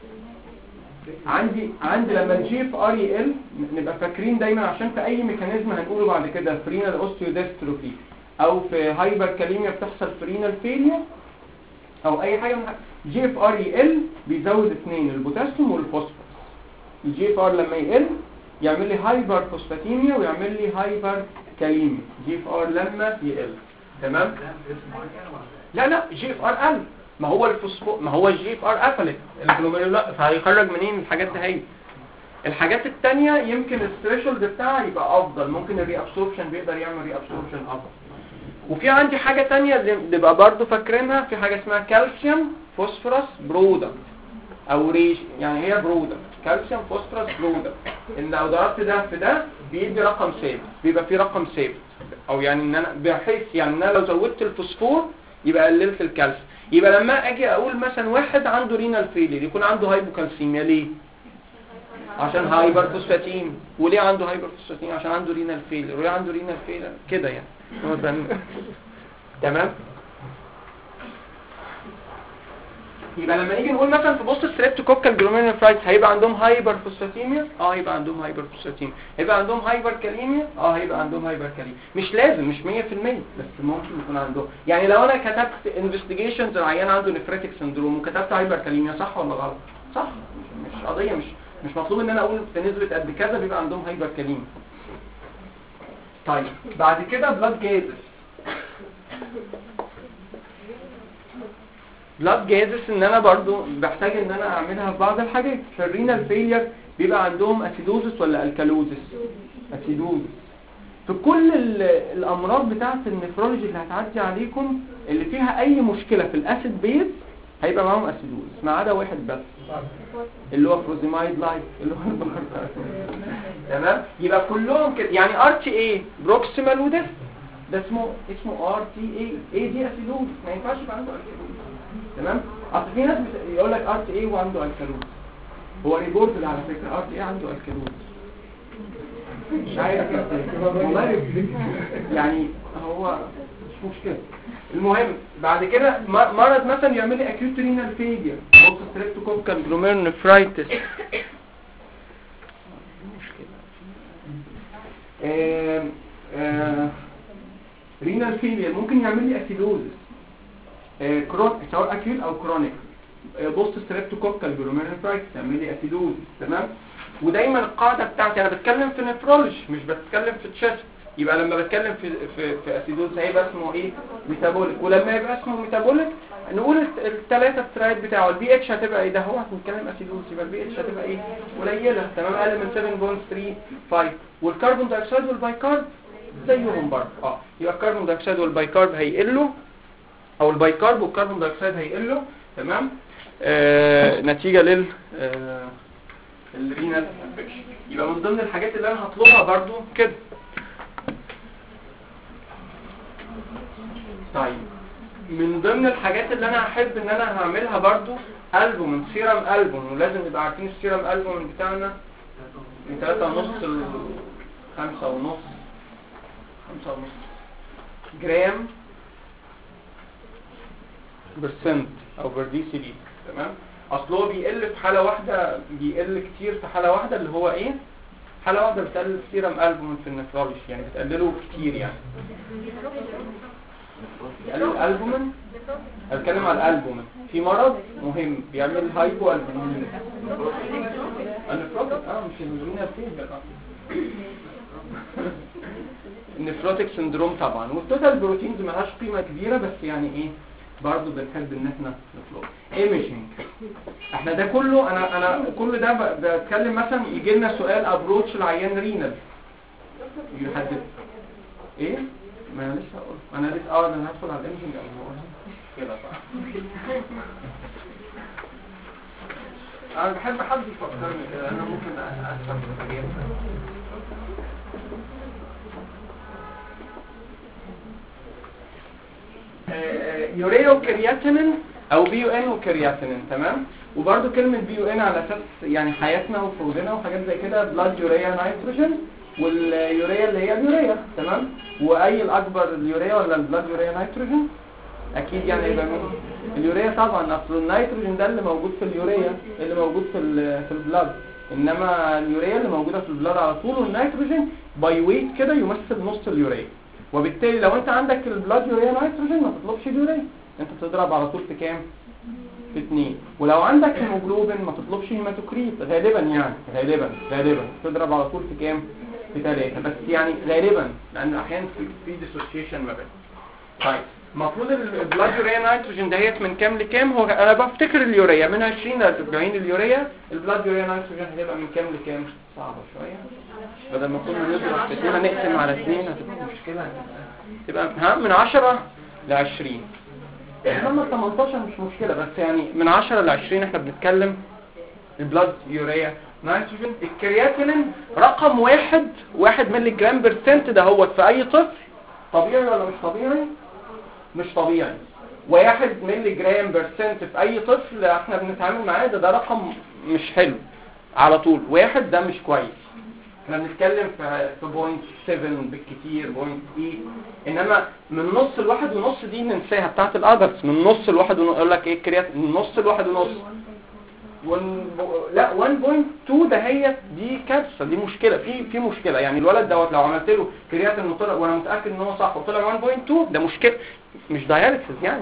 عندي عندي لما الجي اف ار يقل نبقى فاكرين دايما، عشان في اي ميكانيزم هنقوله بعد كده، في رينال اوستيوديستروفي او في هايبر كاليميا بتحصل في رينال فيلير او اي حاجه من جي اف ار يقل بيزود اثنين، البوتاسيوم والفوسفورس. الجي اف ار لما يقل يعمل لي هايبر فوسفاتيميا ويعمل لي هايبر كاليميا. جي اف ار لما يقل. تمام. لا لا جي اف ار قل، ما هو الفوسفو ما هو الجي اف ار قفلت الجلوميرولا، فهيخرج منين الحاجات دي؟ هي الحاجات الثانيه يمكن الثريشولد بتاعها يبقى افضل، ممكن الري ابسوربشن بيقدر يعمل ري ابسوربشن افضل. وفي عندي حاجه ثانيه نبقى برضو فاكرينها، في حاجه اسمها كالسيوم فوسفورس برودكت او ريش، يعني هي برودكت كالسيوم فوسفورس برودكت، ان لو ضربت ده في ده بيدي رقم ثابت، بيبقى في رقم ثابت، او يعني ان انا بحيث يعني ان انا لو زودت الفوسفور يبقى قللت الكالسيوم. يبقى لما اجي اقول مثلا واحد عنده رينال فيلير يكون عنده هايبوكالسيميا، ليه؟ عشان هايبر فوسفاتين. وليه عنده هايبر فوسفاتين؟ عشان عنده رينال فيلير. وليه عنده رينال فيلير كده يعني. تمام. يبقى لما نيجي نقول مثلا في بوست ستريبتوكوكال جلوميرولوفرايتس هيبقى عندهم هايبر فوسفاتيميا، اه هيبقى عندهم هايبر فوسفاتيميا. هيبقى عندهم هايبر كاليميا، اه هيبقى عندهم هايبر كاليميا. مش لازم، مش مية في المية، بس ممكن يكون عندهم. يعني لو انا كتبت انفستيجيشنز العيان عنده نفريتك سندروم وكتبت هايبر كاليميا، صح ولا غلط؟ صح. مش قضيه، مش مش مطلوب ان انا اقول في نسبه قد كذا بيبقى عندهم هايبر كاليميا. طيب بعد كده بلاد جازز. بلاد جازس ان انا برضو بحتاج ان انا اعملها في بعض الحاجات. في الرينال فيلير بيبقى عندهم اسيدوزس ولا الكالوزس؟ اسيدوزس. في كل الامراض بتاعه النفرولوجي اللي هتعدي عليكم اللي فيها اي مشكله في الاسيد بيز هيبقى معاهم اسيدوز ما عدا واحد بس اللي هو فروزيمايد لايت اللي هو البارت. تمام يبقى كلهم كده يعني ار تي اي بروكسيمال وده ده اسمه اسمه ار تي اي اي دي اسيدوز ما ينفعش يبقى عنده الكالوز. تمام اصل في ناس يقول لك ار تي اي وعنده الكالوز هو ريبورت على فكره ار تي اي عنده الكالوز مش عارف والله يعني هو مش مشكله. المهم بعد كده مرض مثلا يعمل لي اكيوت رينال فيلير بص ستريبتوكوكال جلوميرونيفرايتس آه آه رينال فيلير ممكن يعمل لي اسيدوزس آه كرون سواء اكيوت او كرونيك آه بص ستريبتوكوكال جلوميرونيفرايتس يعمل لي اسيدوزس. تمام ودايما القاعده بتاعتي انا بتكلم في نفرولوجي مش بتكلم في تشست يبقى لما بتكلم في في في اسيدوز هيبقى اسمه ايه ميتابوليك ولما يبقى اسمه ميتابوليك نقول الثلاثه سترايد بتاعه البي اتش هتبقى ايه ده هو هنتكلم اسيدوز يبقى البي اتش هتبقى ايه قليله تمام اقل من سبعة فاصلة ثلاثة خمسة والكربون دايوكسيد والبايكارب زيهم برضه اه يبقى الكربون دايوكسيد والبايكارب هيقلوا او البايكارب والكربون دايوكسيد هيقلوا. تمام آه نتيجه لل آه الرينال انفكشن. يبقى من ضمن الحاجات اللي انا هطلبها برضو كده. طيب من ضمن الحاجات اللي انا هحب ان انا هعملها برضو البومين سيرم البومين ولازم نبقى عارفين السيرم البومين بتاعنا من ثلاثة ونص ل خمسة ونص خمسة ونص جرام برسنت او بر دي سي دي. تمام اصل هو بيقل في حاله واحده بيقل كتير في حاله واحده اللي هو ايه حاله واحده بتقلل السيرم البومين في النفرولوجي يعني بتقلله كتير يعني بيقلل الالبومين. هتكلم على الالبومين في مرض مهم بيعمل هايبو البومين النفروتيك اه مش الهيموجلوبين فين النفروتيك سندروم طبعا والتوتال بروتينز مالهاش قيمه كبيره بس يعني ايه برضه بنحب ان احنا نطلب ايميجنج. احنا ده كله انا انا كل ده بتكلم مثلا يجي لنا سؤال ابروتش العيان رينال يحدد ايه ما انا لسه هقول انا لسه اه انا هدخل على الايميجنج او كده صح. انا بحب حد يفكرني كده انا ممكن افهم الحاجات. يوريا وكرياتينين او بي يو ان وكرياتينين. تمام وبرده كلمه بي يو ان على اساس يعني حياتنا وفوزنا وحاجات زي كده بلاد يوريا نيتروجين واليوريا اللي هي اليوريا. تمام واي الاكبر اليوريا ولا البلاد يوريا نيتروجين اكيد يعني يبقى مين اليوريا طبعا اصل النيتروجين ده اللي موجود في اليوريا اللي موجود في في البلاد انما اليوريا اللي موجوده في البلاد على طول والنيتروجين باي ويت كده يمثل نص اليوريا وبالتالي لو انت عندك البلاد يوريا نيتروجين ما تطلبش اليوريا انت بتضرب على طول في كام في اتنين ولو عندك هيموجلوبين ما تطلبش هيماتوكريت غالبا يعني غالبا غالبا تضرب على طول في كام في ثلاثة بس يعني غالبا لان احيانا في في ديسوسيشن ما بين. طيب المفروض البلاد يوريا نيتروجين دهيت من كام لكام هو انا بفتكر اليوريا من عشرين ل أربعين اليوريا البلاد يوريا نيتروجين هيبقى من كام لكام صعبه شويه بدل ما كنا نضرب في اثنين نقسم على اثنين هتبقى مشكله تبقى ها من عشرة ل عشرين لما تمنتاشر مش مشكله بس يعني من عشرة ل عشرين احنا بنتكلم البلاد يوريا نيتروجين. الكرياتينين رقم واحد واحد ملي جرام برسنت ده هو في اي طفل طبيعي ولا مش طبيعي مش طبيعي واحد ملي جرام برسنت في اي طفل احنا بنتعامل معاه ده ده رقم مش حلو على طول واحد ده مش كويس احنا بنتكلم في في بوينت سبعة بالكتير بوينت ثمانية انما من نص الواحد ونص دي ننساها بتاعت الادلتس من نص الواحد ونص يقول لك ايه الكريات من نص الواحد ونص ون... لا واحد فاصلة اتنين ده هي دي كارثه دي مشكله في في مشكله يعني الولد دوت لو عملت له كرياتين وطلع وانا متاكد ان هو صح وطلع واحد فاصلة اتنين ده مشكله مش داياليسيس يعني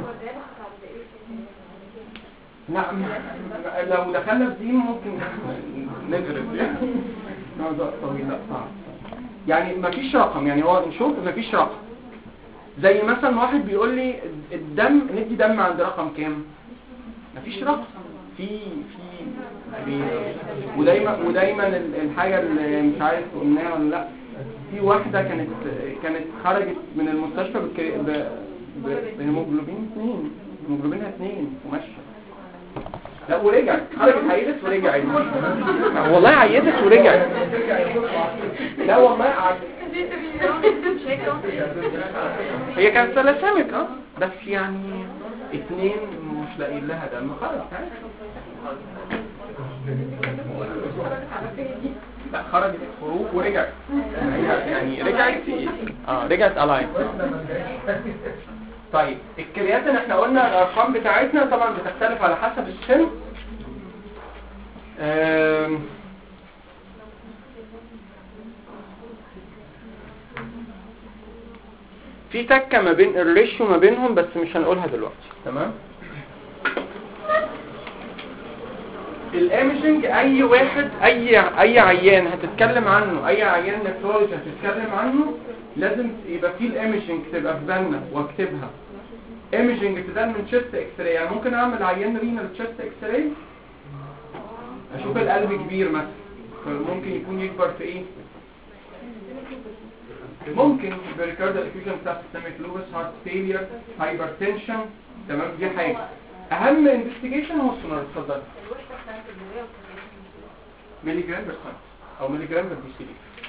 نعم لو دخلنا في دي ممكن نجرب يعني موضوع طويل لا صعب يعني مفيش رقم يعني هو نشوف مفيش رقم زي مثلا واحد بيقول لي الدم ندي دم عند رقم كام مفيش رقم في في ودايما ودايما الحاجه اللي مش عارف قلناها ولا لا في واحده كانت كانت خرجت من المستشفى بهيموجلوبين اثنين هيموجلوبينها اثنين وماشيه لا ورجعت خرجت عيدت ورجعت والله عيدت ورجعت لا والله عد... هي كانت ثلاثامك اه بس يعني اتنين مش لاقيين لها دم خلاص لا خرجت خروج ورجعت يعني رجعت اه رجعت الاين. طيب الكرياتين احنا قلنا الارقام بتاعتنا طبعا بتختلف على حسب السن. آم في تكه ما بين الريشيو ما بينهم بس مش هنقولها دلوقتي. تمام. الايميجنج اي واحد اي اي عيان هتتكلم عنه اي عيان نفرولوجي هتتكلم عنه لازم يبقى فيه الايميجنج تبقى في بالنا واكتبها. ايميجنج ابتداء من تشست اكس راي يعني ممكن اعمل عيان رينال تشست اكس راي اشوف القلب كبير مثلا ممكن يكون يكبر في ايه ممكن بريكاردال افيوجن بتاع سيستميك لوبس هارت فيلير هايبرتنشن. تمام دي حاجه. اهم انفستيجيشن هو السونار. اتفضل. ملي جرام بير سنت او ملي جرام بير دي سي.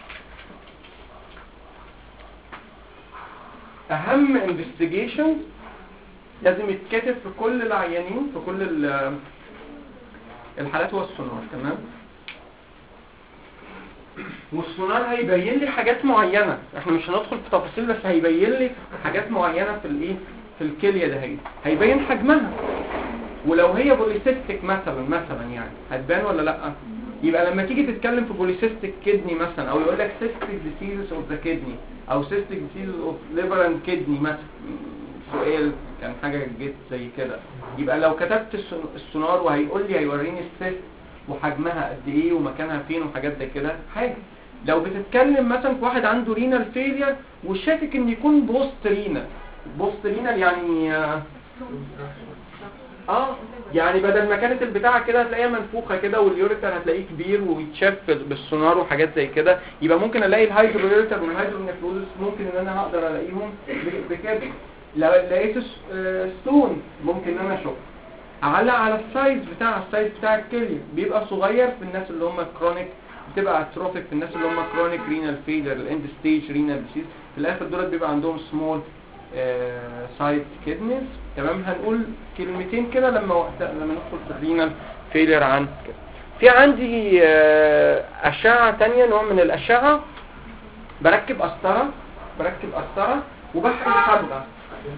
اهم انفستيجيشن لازم يتكتب في كل العيانين في كل الحالات هو السونار. تمام. والسونار هيبين لي حاجات معينه احنا مش هندخل في تفاصيل بس هيبين لي حاجات معينه في الايه في الكليه ده هي هيبين حجمها ولو هي بوليسيستيك مثلا مثلا يعني هتبان ولا لا. يبقى لما تيجي تتكلم في بوليسيستيك كدني مثلا او يقول لك سيستيك ديسيز اوف ذا كدني او سيستيك ديسيز اوف ليفر اند كدني مثلا سؤال كان حاجه جت زي كده يبقى لو كتبت السونار وهيقول لي هيوريني السيست وحجمها قد ايه ومكانها فين وحاجات زي كده حاجه. لو بتتكلم مثلا في واحد عنده رينال فيلير وشاكك ان يكون بوست رينال بوست رينال يعني اه يعني بدل ما كانت البتاعه كده هتلاقيها منفوخه كده واليوريتر هتلاقيه كبير ويتشاف بالسونار وحاجات زي كده يبقى ممكن الاقي الهيدرويوريتر والهيدرونيفروزس ممكن ان انا هقدر الاقيهم بكده. لو لقيت ستون ممكن ان انا اشوف اعلق على السايز بتاع السايز بتاع الكليه بيبقى صغير في الناس اللي هم كرونيك بتبقى اتروفيك في الناس اللي هم كرونيك رينال فيلير الاند ستيج رينال ديسيز في الاخر دول بيبقى عندهم سمول سايد كيدنيز. تمام. هنقول كلمتين كده لما وقت لما ندخل في الرينال فيلير عن كده. في عندي اشعه ثانيه نوع من الاشعه بركب قسطره بركب قسطره وبحقن صبغه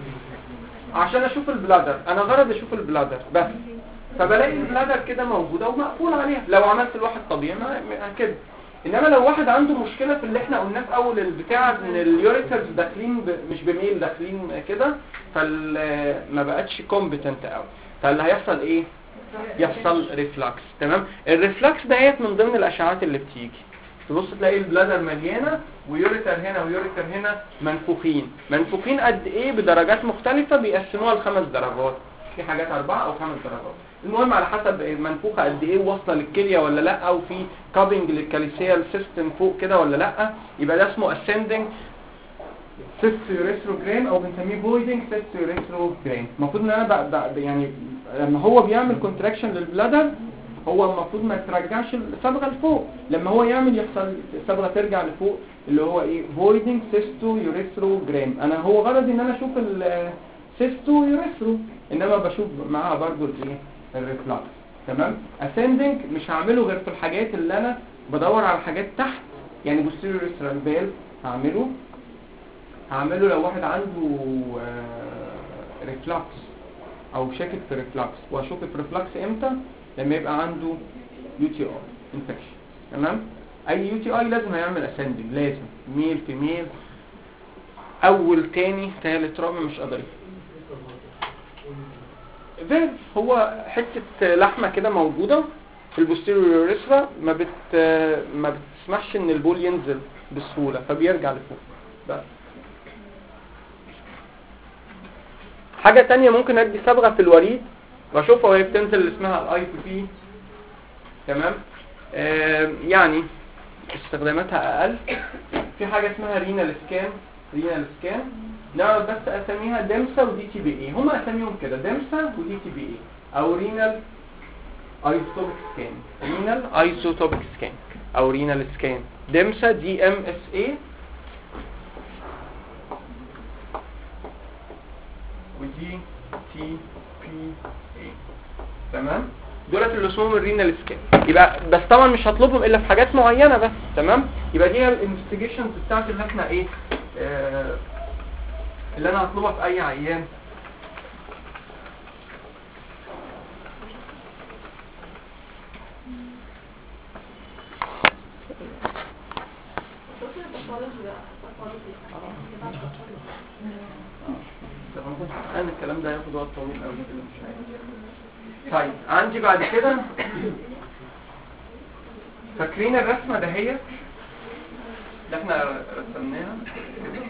عشان اشوف البلادر. انا غرض اشوف البلادر بس فبلاقي البلادر كده موجوده ومقفول عليها. لو عملت الواحد طبيعي ما كده. انما لو واحد عنده مشكله في اللي احنا قلناه في اول البتاع ان اليوريترز داخلين ب... مش بميل داخلين كده فما بقتش كومبتنت قوي فاللي هيحصل ايه يحصل ريفلكس. تمام. الريفلكس ديت من ضمن الاشعاعات اللي بتيجي تبص تلاقي البلادر مليانه ويوريتر هنا ويوريتر هنا منفوخين منفوخين قد ايه بدرجات مختلفه بيقسموها لخمس درجات في حاجات اربعه او خمس درجات المهم على حسب المنفوخه قد ايه واصله للكليه ولا لا او في كابنج للكاليسيال سيستم فوق كده ولا لا. يبقى ده اسمه ascending سيستيوريثروجرام او بنسميه فويدنج سيستيوريثروجرام. المفروض ان انا بقى بقى يعني لما هو بيعمل كونتراكشن للبلادر هو المفروض ما ترجعش الصبغه لفوق لما هو يعمل يحصل الصبغه ترجع لفوق اللي هو ايه فويدنج سيستيوريثروجرام. انا هو غرضي ان انا اشوف السيستيوريثرو انما بشوف معاها برضو الايه الريفلكس. تمام. ascending مش هعمله غير في الحاجات اللي انا بدور على حاجات تحت يعني posterior urethral valve هعمله هعمله لو واحد عنده ريفلكس او شاكك في ريفلكس واشوف الريفلكس امتى لما يبقى عنده يو تي اي انفكشن. تمام. اي يو تي اي لازم هيعمل ascending لازم ميل في ميل اول تاني ثالث رابع مش قادر فالف هو حته لحمه كده موجوده في البوستيريور يوريثرا ما بت ما بتسمحش ان البول ينزل بسهوله فبيرجع لفوق بس. حاجه تانية ممكن ادي صبغه في الوريد واشوفها وهي بتنزل اللي اسمها الاي بي بي. تمام. آه يعني استخداماتها اقل. في حاجه اسمها رينال سكان رينال سكان نعرف بس اساميها دمسا ودي تي بي اي هم اساميهم كده دمسا ودي تي بي اي او رينال ايزوتوبيك سكان، رينال ايزوتوبيك سكان او رينال سكان. دمسا دي ام اس اي ودي تي بي اي. تمام، دولت اللي اسمهم الرينال سكان. يبقى بس طبعا مش هطلبهم الا في حاجات معينه بس. تمام، يبقى دي الانفستيجيشنز بتاعت اللي احنا ايه آه اللي انا هطلبها في اي عيان. انا الكلام ده هياخد وقت طويل قوي كده مش عارف. طيب عندي بعد كده، فاكرين الرسمه دهيت اللي احنا رسمناها كده؟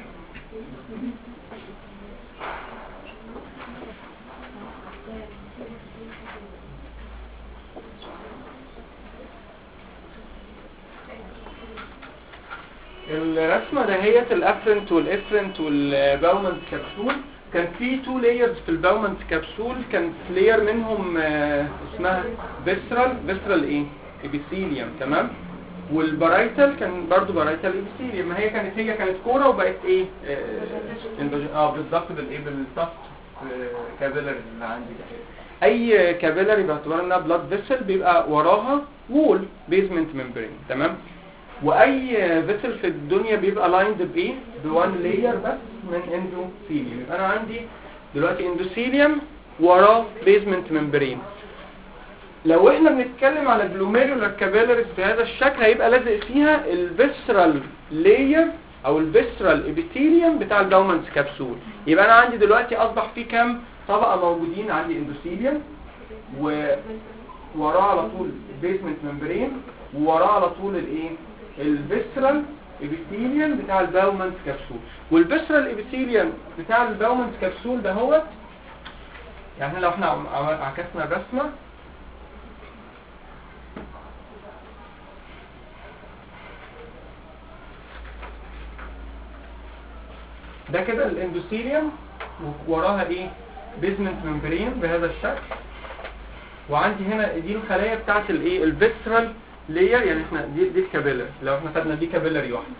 الرسمه دهيت الافرنت والافرنت والباومنت كبسول. كان في تو لايرز في الباومنت كبسول، كان لاير منهم اسمها فيسرال فيسرال ايه ابيثيليوم. تمام، والبرايتال كان برضو برايتال ابيثيليوم. ما هي كانت هي كانت كوره وبقت ايه اه, آه بالظبط بالايه بالتفت كابيلاري اللي عندي ده. اي كابيلاري باعتبار انها بلاد فيسل بيبقى وراها وول بيزمنت ممبرين. تمام، واي فيسل في الدنيا بيبقى لايند بايه بوان لاير بس من اندوثيليوم. يبقى انا عندي دلوقتي اندوثيليوم وراه بيزمنت ممبرين. لو احنا بنتكلم على جلوميرولار كابيلاريز بهذا الشكل هيبقى لازق فيها الفيسرال لاير او الفيسرال ابيثيليوم بتاع الباومنت كبسول. يبقى انا عندي دلوقتي اصبح في كام طبقه موجودين؟ عندي اندوثيليوم ووراه على طول بيزمنت ممبرين ووراه على طول الايه الفيسرال ابيثيليوم بتاع الباومنت كبسول. والفيسرال ابيثيليوم بتاع الباومنت كبسول ده هو يعني لو احنا عكسنا الرسمه ده كده الاندوثيليوم وراها ايه بيزمنت ممبرين بهذا الشكل. وعندي هنا دي الخلايا بتاعت الايه الفيسرال لاير. يعني احنا دي دي الكابيلاري، لو احنا خدنا دي كابيلاري واحده.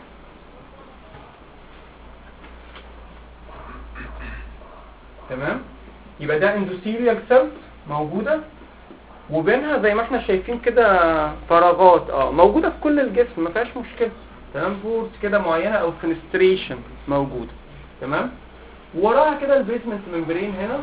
تمام، يبقى ده اندوثيليال سيلز موجوده وبينها زي ما احنا شايفين كده فراغات اه موجوده في كل الجسم ما فيهاش مشكله. تمام، بورز كده معينه او فينستريشن موجوده. تمام، وراها كده البيزمنت ممبرين هنا.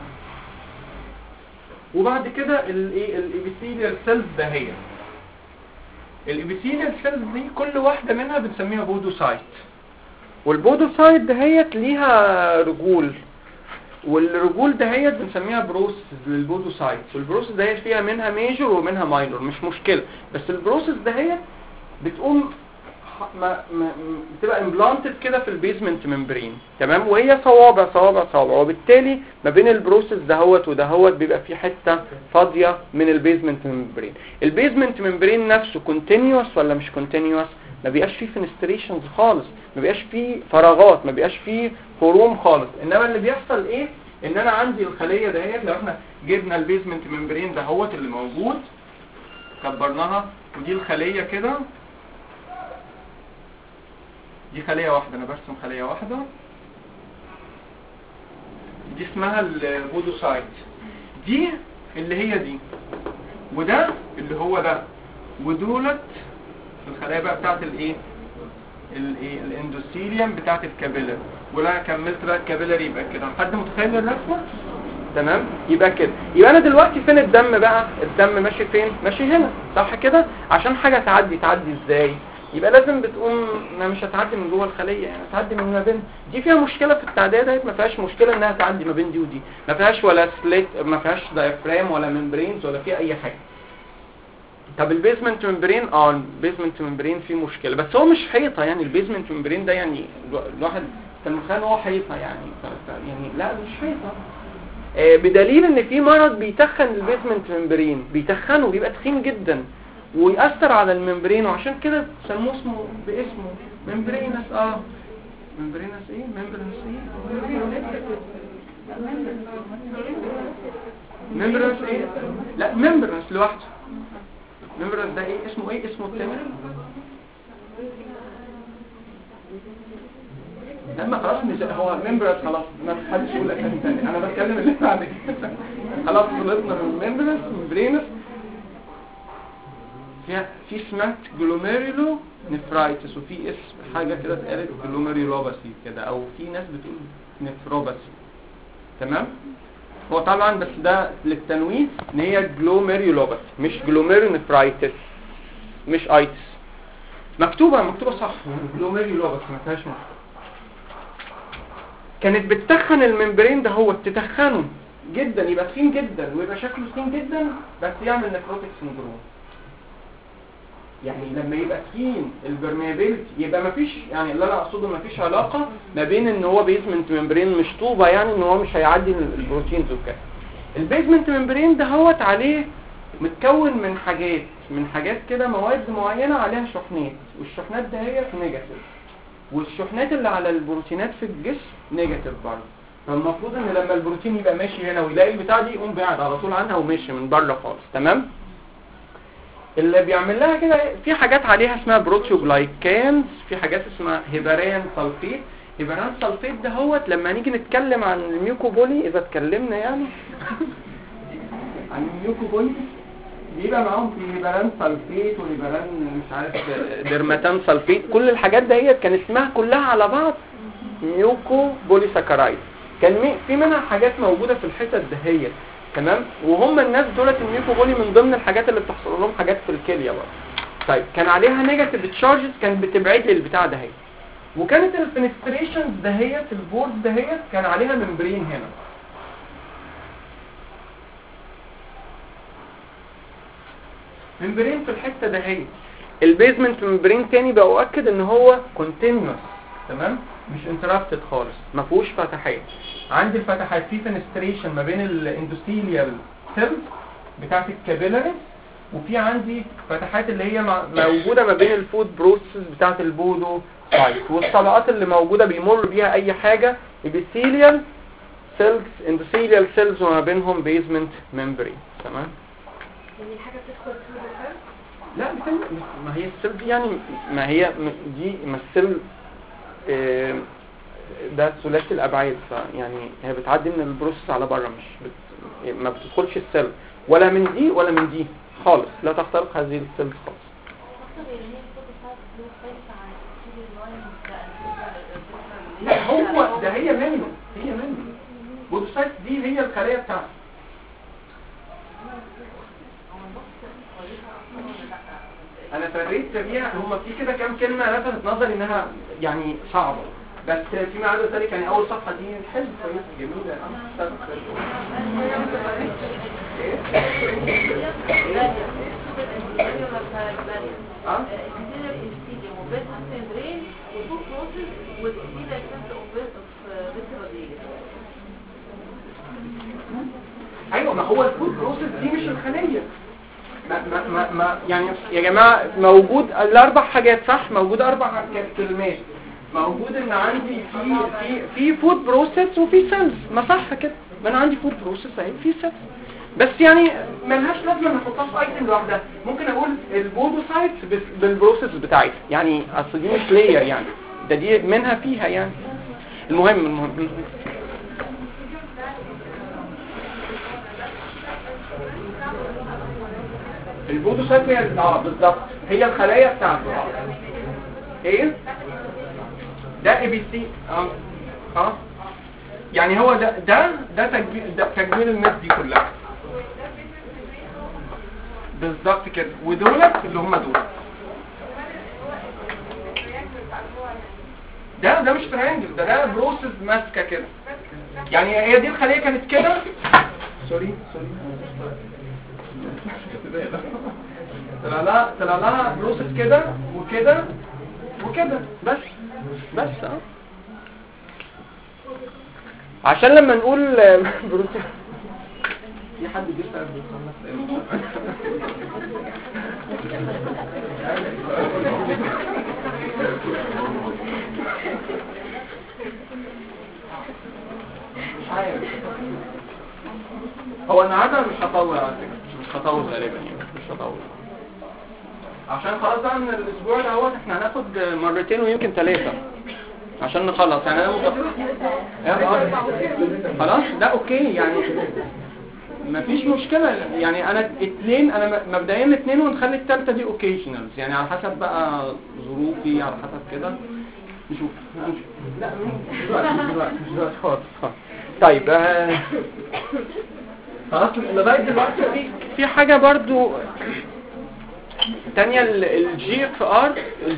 وبعد كده الايه الابيثيليال سيلز ده هي الابيثيليال سيلز دي كل واحده منها بنسميها بودوسايت. والبودوسايت دهيت ليها رجول، والرجول دهيت بنسميها بروسس للبودوسايت. والبروسس دهيت فيها منها ميجور ومنها ماينور مش مشكله. بس البروسس دهيت بتقوم ما ما بتبقى امبلانتد كده في البيزمنت ممبرين. تمام، وهي صوابع صوابع صوابع. وبالتالي ما بين البروسس دهوت ودهوت بيبقى في حته فاضيه من البيزمنت ممبرين. البيزمنت ممبرين نفسه كونتينيوس ولا مش كونتينيوس؟ ما بيبقاش فيه فينستريشنز خالص، ما بيبقاش فيه فراغات، ما بيبقاش فيه خروم خالص. انما اللي بيحصل ايه ان انا عندي الخليه دهيت لو احنا جبنا البيزمنت ممبرين دهوت اللي موجود كبرناها ودي الخليه كده، دي خلية واحدة، انا برسم خلية واحدة دي اسمها البودوسايت. دي اللي هي دي وده اللي هو ده ودولت الخلايا بقى بتاعت الايه الايه الاندوثيليوم بتاعت الكابيلاري. ولا كملت بقى الكابيلاري يبقى كده. حد متخيل الرسمه؟ تمام، يبقى كده. يبقى انا دلوقتي فين الدم بقى؟ الدم ماشي فين؟ ماشي هنا صح كده. عشان حاجه تعدي تعدي ازاي؟ يبقى لازم بتقوم ما مش هتعدي من جوه الخليه، يعني هتعدي من ما بين. دي فيها مشكله في التعديه ديت، ما فيهاش مشكله انها تعدي ما بين دي ودي. ما فيهاش ولا سليت، ما فيهاش دايفرام ولا ممبرينز ولا فيها اي حاجه. طب البيزمنت ممبرين اه البيزمنت ممبرين فيه مشكله، بس هو مش حيطه. يعني البيزمنت ممبرين ده يعني الواحد كان متخيل هو حيطه يعني يعني لا مش حيطه. آه بدليل ان في مرض بيتخن البيزمنت ممبرين، بيتخنه بيبقى تخين جدا ويأثر على الممبرين. وعشان كده سموه اسمه باسمه ممبرينس. اه ممبرينس ايه ممبرينس ايه ممبرينس ايه لا ممبرينس لوحده ممبرس ده ايه اسمه ايه اسمه التاني؟ لما خلاص مش هو ممبرس خلاص ما حدش يقول اسامي تاني انا بتكلم اللي بعد كده خلاص خلصنا من ممبرس ممبرينس في في اسمها جلوميرولو نفرايتس وفي اسم حاجه كده اتقالت جلوميرولوباسي كده او في ناس بتقول نفروباسي تمام. هو طبعا بس ده للتنويه ان هي جلوميرولوباسي مش جلوميرونفرايتس مش ايتس. مكتوبه مكتوبه صح جلوميرولوباسي ما فيهاش مشكله. كانت بتتخن الممبرين ده هو تتخنه جدا يبقى تخين جدا ويبقى شكله تخين جدا بس يعمل نفروتيك سندروم. يعني لما يبقى تخين البرميابيلتي يبقى مفيش يعني اللي انا اقصده مفيش علاقه ما بين ان هو بيزمنت ممبرين مش طوبه يعني ان هو مش هيعدي البروتينز وكده. البيزمنت ممبرين دهوت عليه متكون من حاجات من حاجات كده مواد معينه عليها شحنات والشحنات ده هي نيجاتيف والشحنات اللي على البروتينات في الجسم نيجاتيف برضه. فالمفروض ان لما البروتين يبقى ماشي هنا ويلاقي البتاع دي يقوم بعد على طول عنها وماشي من بره خالص تمام. اللي بيعمل لها كده في حاجات عليها اسمها بروتيوجلايكانز في حاجات اسمها هيبارين سلفيت. هيبارين سلفيت ده هوت لما نيجي نتكلم عن الميوكوبولي اذا اتكلمنا يعني عن الميوكوبولي بيبقى معاهم في هيبارين سلفيت وهيبارين مش عارف ديرماتان سلفيت كل الحاجات دهيت كان اسمها كلها على بعض ميوكوبولي ساكرايد. كان في منها حاجات موجوده في الحتت دهيت تمام. وهم الناس دولت الميوكوبولي من ضمن الحاجات اللي بتحصل لهم حاجات في الكليه برضه. طيب كان عليها نيجاتيف تشارجز كانت بتبعد لي البتاع ده هي. وكانت الفينستريشنز دهيت البورد دهيت كان عليها ممبرين هنا. ممبرين في الحته دهيت. البيزمنت ممبرين تاني باؤكد ان هو كونتينوس تمام مش انترابتد خالص ما فيهوش فتحات. عندي الفتحات في فينستريشن ما بين الاندوثيليال سيلز بتاعه الكابيلاريز وفي عندي فتحات اللي هي موجوده ما بين الفود بروسيس بتاعه البودو سايت والطبقات اللي موجوده بيمر بيها اي حاجه ابيثيليال سيلز اندوثيليال سيلز وما بينهم بيزمنت ممبرين تمام. يعني الحاجه بتدخل في السيل لا بتن... ما هي السيل دي يعني ما هي دي ما السيل إيه ده ثلاثي الابعاد فيعني هي بتعدي من البروسيس على بره مش بت... ما بتدخلش السيل ولا من دي ولا من دي خالص لا تخترق هذه السيل خالص. لا هو ده هي منه هي منه بودوسايت دي هي الخليه بتاعته. انا فريت بيها هم في كده كام كلمه لفتت نظري انها يعني صعبه بس فيما عدا ذلك يعني اول صفحه دي حلوه كويسه جميله اه ايوه ما هو الفود بروسيس دي مش الخليه ما ما ما, ما يعني يا جماعه موجود الاربع حاجات صح موجود اربع كلمات موجود ان عندي في في في فود بروسيس وفي سيلز ما صح كده ما انا عندي فود بروسيس اهي في سيلز بس يعني ملهاش لازمه نحطها في ايتم لوحدها. ممكن اقول البودوسايت بالبروسيس بتاعتها يعني اصل دي مش لاير يعني ده دي منها فيها يعني المهم المهم البودوسايت هي اه بالظبط هي الخلايا بتاعته اه ايه ده اي بي سي اه اه يعني هو ده ده ده تجميل ده تجميل الناس دي كلها بالظبط كده ودولت اللي هم دول ده ده مش تريانجل ده ده بروسيس ماسكه كده يعني هي دي الخليه كانت كده سوري سوري طلع لها طلع لها بروسيس كده وكده وكده بس بس اه عشان لما نقول بروتين في حد بيسأل مش عارف هو النهارده مش هطول على فكره مش هطول غالبا يعني مش هطول عشان خلاص بقى من الاسبوع ده اهوت احنا هناخد مرتين ويمكن ثلاثه عشان نخلص يعني. انا متفق خلاص ده اوكي يعني مفيش مشكله يعني. انا اتنين انا مبدئيا اتنين ونخلي الثالثه دي اوكيشنالز يعني على حسب بقى ظروفي على حسب كده نشوف. لا مش دلوقتي مش دلوقتي مش دلوقتي خالص خالص. طيب آه، خلاص لغايه دلوقتي في في حاجه برضو تانية الجي اف ار.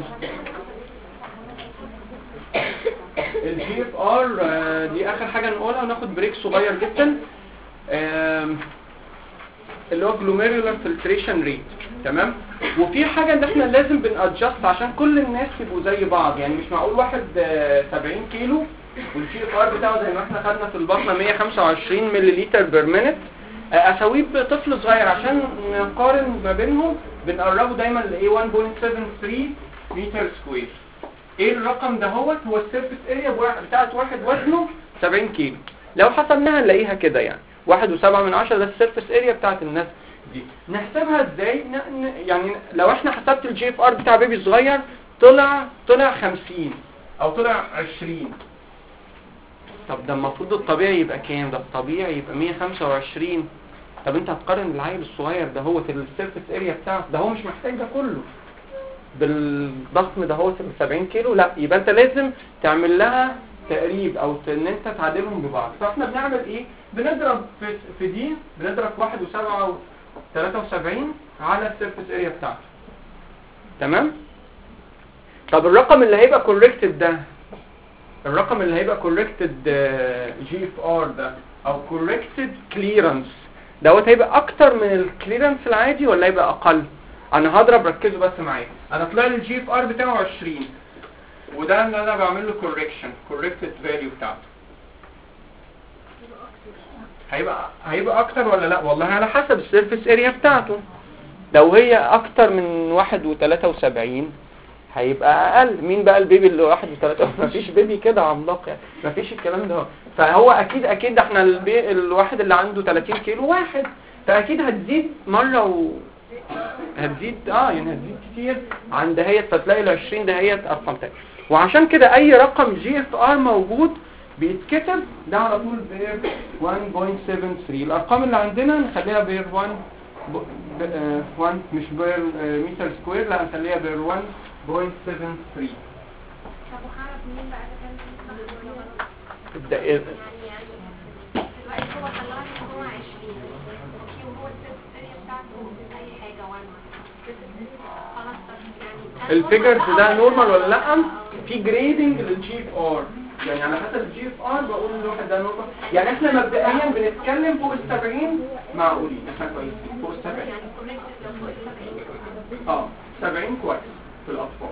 الجي اف ار دي اخر حاجه نقولها وناخد بريك صغير جدا. اللي هو glomerular filtration rate تمام. وفي حاجه ان احنا لازم بنادجست عشان كل الناس يبقوا زي بعض يعني. مش معقول واحد سبعين كيلو والجي اف ار بتاعه زي ما احنا خدنا في البطنه مية وخمسة وعشرين ملليلتر بير مينت اساويه بطفل صغير عشان نقارن ما بينهم. بنقربه دايما ل واحد فاصلة سبعة وسبعين متر سكوير. ايه الرقم ده؟ هو هو السيرفيس اريا بتاعت واحد وزنه سبعين كيلو. لو حسبناها نلاقيها كده يعني واحد وسبعة من عشرة ده السيرفيس اريا بتاعت الناس دي. نحسبها ازاي؟ يعني لو احنا حسبت الجي اف ار بتاع بيبي صغير طلع طلع خمسين او طلع عشرين. طب ده المفروض الطبيعي يبقى كام؟ ده الطبيعي يبقى مية وخمسة وعشرين. طب انت هتقارن العيل الصغير ده هو في السيرفيس اريا بتاعه ده هو مش محتاج ده كله بالضخم ده هو سبعين كيلو. لا يبقى انت لازم تعمل لها تقريب او ان انت تعادلهم ببعض. فاحنا بنعمل ايه؟ بنضرب في, في دي بنضرب واحد وسبعة وثلاثة وسبعين على السيرفيس اريا بتاعته تمام. طب الرقم اللي هيبقى كوركتد ده الرقم اللي هيبقى كوركتد جي اف ار ده او كوركتد كليرنس دوت هيبقى اكتر من الكليرنس العادي ولا هيبقى اقل؟ انا هضرب ركزوا بس معايا. انا طلع لي الجي اف ار بتاعه عشرين وده اللي انا بعمل له كوركشن كوركتد فاليو بتاعته. هيبقى هيبقى اكتر ولا لا؟ والله على حسب السيرفيس اريا بتاعته. لو هي اكتر من واحد وثلاثة وسبعين هيبقى اقل. مين بقى البيبي اللي واحد وثلاثة؟ مفيش بيبي كده عملاق يعني مفيش الكلام ده. فهو اكيد اكيد احنا البي... الواحد اللي عنده ثلاثين كيلو واحد فاكيد هتزيد مره و هتزيد اه يعني هتزيد كتير عن دهيت. فتلاقي ال عشرين دهيت ارقام تانية. وعشان كده اي رقم جي اف ار موجود بيتكتب ده على طول بير واحد فاصلة سبعة وسبعين. الارقام اللي عندنا نخليها بير واحد واحد مش بير متر سكوير لا نخليها بير واحد فاصلة سبعة وسبعين. طب وهعرف منين بقى اذا كان صح ولا غلط؟ تبدا ايه؟ يعني يعني دلوقتي هو طلع لي ان هو عشرين اوكي وهو السيرفيس اريا بتاعته اي حاجه واحد خلاص يعني الفيجرز ده نورمال ولا لا؟ في جريدنج للجي اف ار يعني على حسب الجي اف ار بقول الواحد ده نورمال. يعني احنا مبدئيا بنتكلم فوق ال سبعين معقولين احنا كويسين فوق ال سبعين يعني كوريكت لو فوق ال سبعين اه سبعين كويس في الاطفال.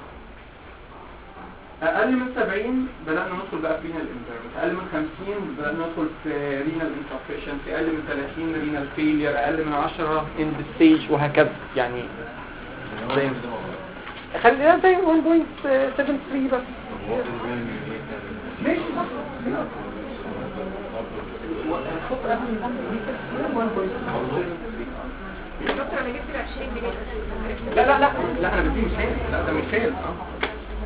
اقل من سبعين بدأنا ندخل بقى في رينال انفيرمنت. اقل من خمسين بدأنا ندخل في رينال انسفشنسي. اقل من ثلاثين رينال فيلير. اقل من عشرة اند ستيج وهكذا يعني زي خلينا زي واحد فاصلة سبعة وسبعين بس ماشي صح. دكتور انا جبت ال عشرين جنيه لا لا لا لا انا بدي مش حيل. لا ده مش حيل اه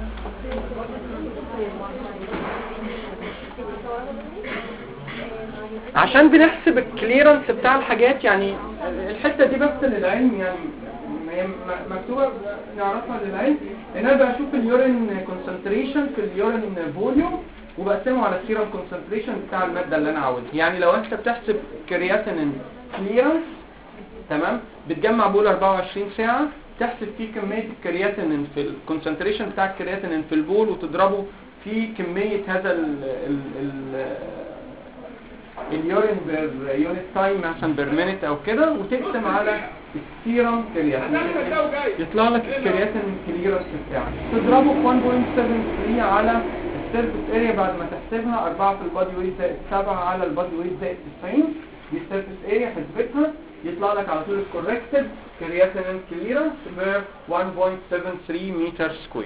عشان بنحسب الكليرنس بتاع الحاجات يعني. الحته دي بس للعلم يعني هي مكتوبه نعرفها للعلم ان انا بشوف اليورين كونسنتريشن في اليورين فوليوم وبقسمه على السيرم كونسنتريشن بتاع الماده اللي انا عاوزها. يعني لو انت بتحسب كرياتينين كليرنس تمام بتجمع بول اربعة وعشرين ساعه تحسب فيه كميه الكرياتينين في الكونسنتريشن بتاع الكرياتينين في البول وتضربه في كميه هذا ال ال ال اليورين بير يونت تايم مثلا بير مينيت او كده وتقسم على السيرم كرياتين يطلع لك الكرياتين كليرنس بتاعك تضربه في واحد فاصلة سبعة وسبعين على السيرفيس اريا بعد ما تحسبها أربعة في البادي ويت زائد سبعة على البادي ويت زائد تسعين دي السيرفيس اريا حسبتها يطلع لك على طول الكوركتد كرياتين كليرنس بير واحد فاصلة سبعة وسبعين متر سكوير.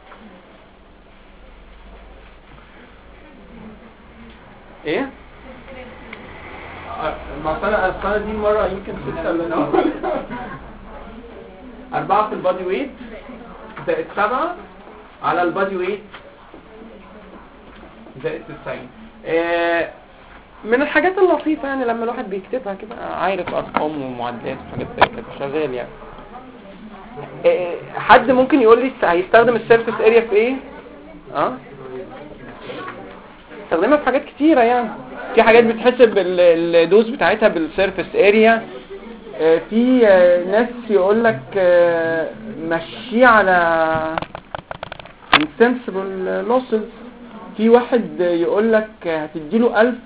ايه ما انا السنه دي مره يمكن ستة ولا أربعة في البادي ويت زائد سبعة على البادي ويت زائد تسعين. آه من الحاجات اللطيفة يعني لما الواحد بيكتبها كده عارف أرقام ومعدات وحاجات زي كده شغال يعني. آه حد ممكن يقول لي هيستخدم السيرفيس اريا في ايه؟ اه استخدمها في حاجات كتيرة يعني. في حاجات بتحسب الدوز بتاعتها بالسيرفيس اريا. آه في آه ناس يقول لك آه مشيه على insensible losses. في واحد يقول لك هتديله ألف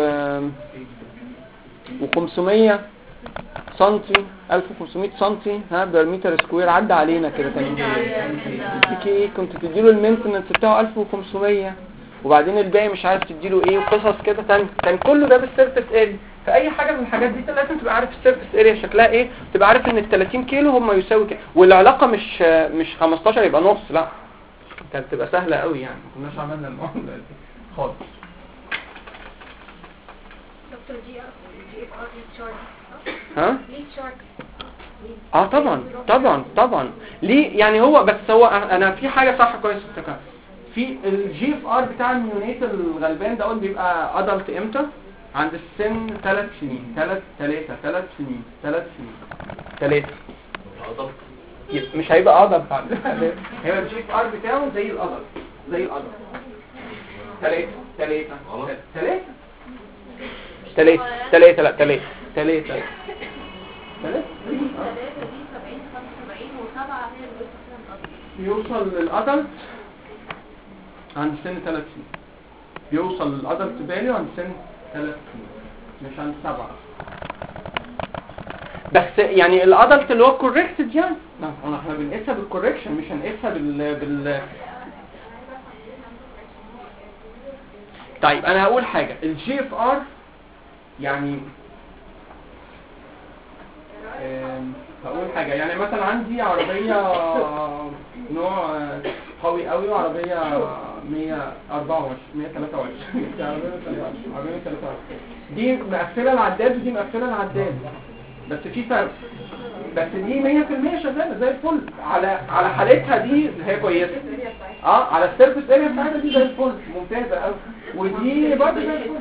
وخمسمية سنتي ألف وخمسمية سنتي ها برميتر سكوير عدى علينا كده كان في ايه كنت تديله المينتنس بتاعه ألف وخمسمية وبعدين الباقي مش عارف تديله ايه وقصص كده تاني. كان كله ده بالسيرفيس اريا. فاي حاجه من الحاجات دي لازم تبقى عارف السيرفيس اريا شكلها ايه. تبقى عارف ان ال ثلاثين كيلو هم يساوي كده والعلاقه مش مش خمستاشر يبقى نص لا كانت تبقى سهله قوي يعني ما كناش عملنا المعادله دي خالص. دكتور جي ار جي اف ار ليه شارت ها ليه شارت اه طبعا طبعا طبعا ليه يعني. هو بس هو انا في حاجه صح كويس افتكرت في الجي اف ار بتاع النيونيت الغلبان ده بيبقى ادلت امتى؟ عند السن ثلاث سنين ثلاث ثلاثة ثلاث سنين ثلاث سنين ثلاثة مش هيبقى ادلت هيبقى الجي اف ار بتاعه زي الادلت زي الادلت ثلاثة ثلاثة ثلاثة ثلاثة ثلاثة لا ثلاثة ثلاثة ثلاثة دي سبعين خمسة وسبعين وسبعة هي اللي بتوصل يوصل للادلت عند سن ثلاث سنين. بيوصل للادلت فاليو عند سن ثلاث سنين مش عند سبعة. بس يعني الادلت اللي هو كوركتد يعني احنا بنقيسها بالكوركشن مش هنقيسها بال بال طيب انا هقول حاجه الجي اف ار يعني هقول حاجه يعني مثلا عندي عربيه نوع قوي قوي وعربيه مية وأربعة وعشرين مية وثلاثة وعشرين عربيه ثلاثة وعشرين دي مقفله العداد ودي مقفله العداد بس في فرق. بس دي مية في المية شغاله زي الفل على على حالتها دي هي كويسه اه على السيرفيس اريا بتاعتها دي زي الفل ممتازه قوي ودي برضه زي الفل.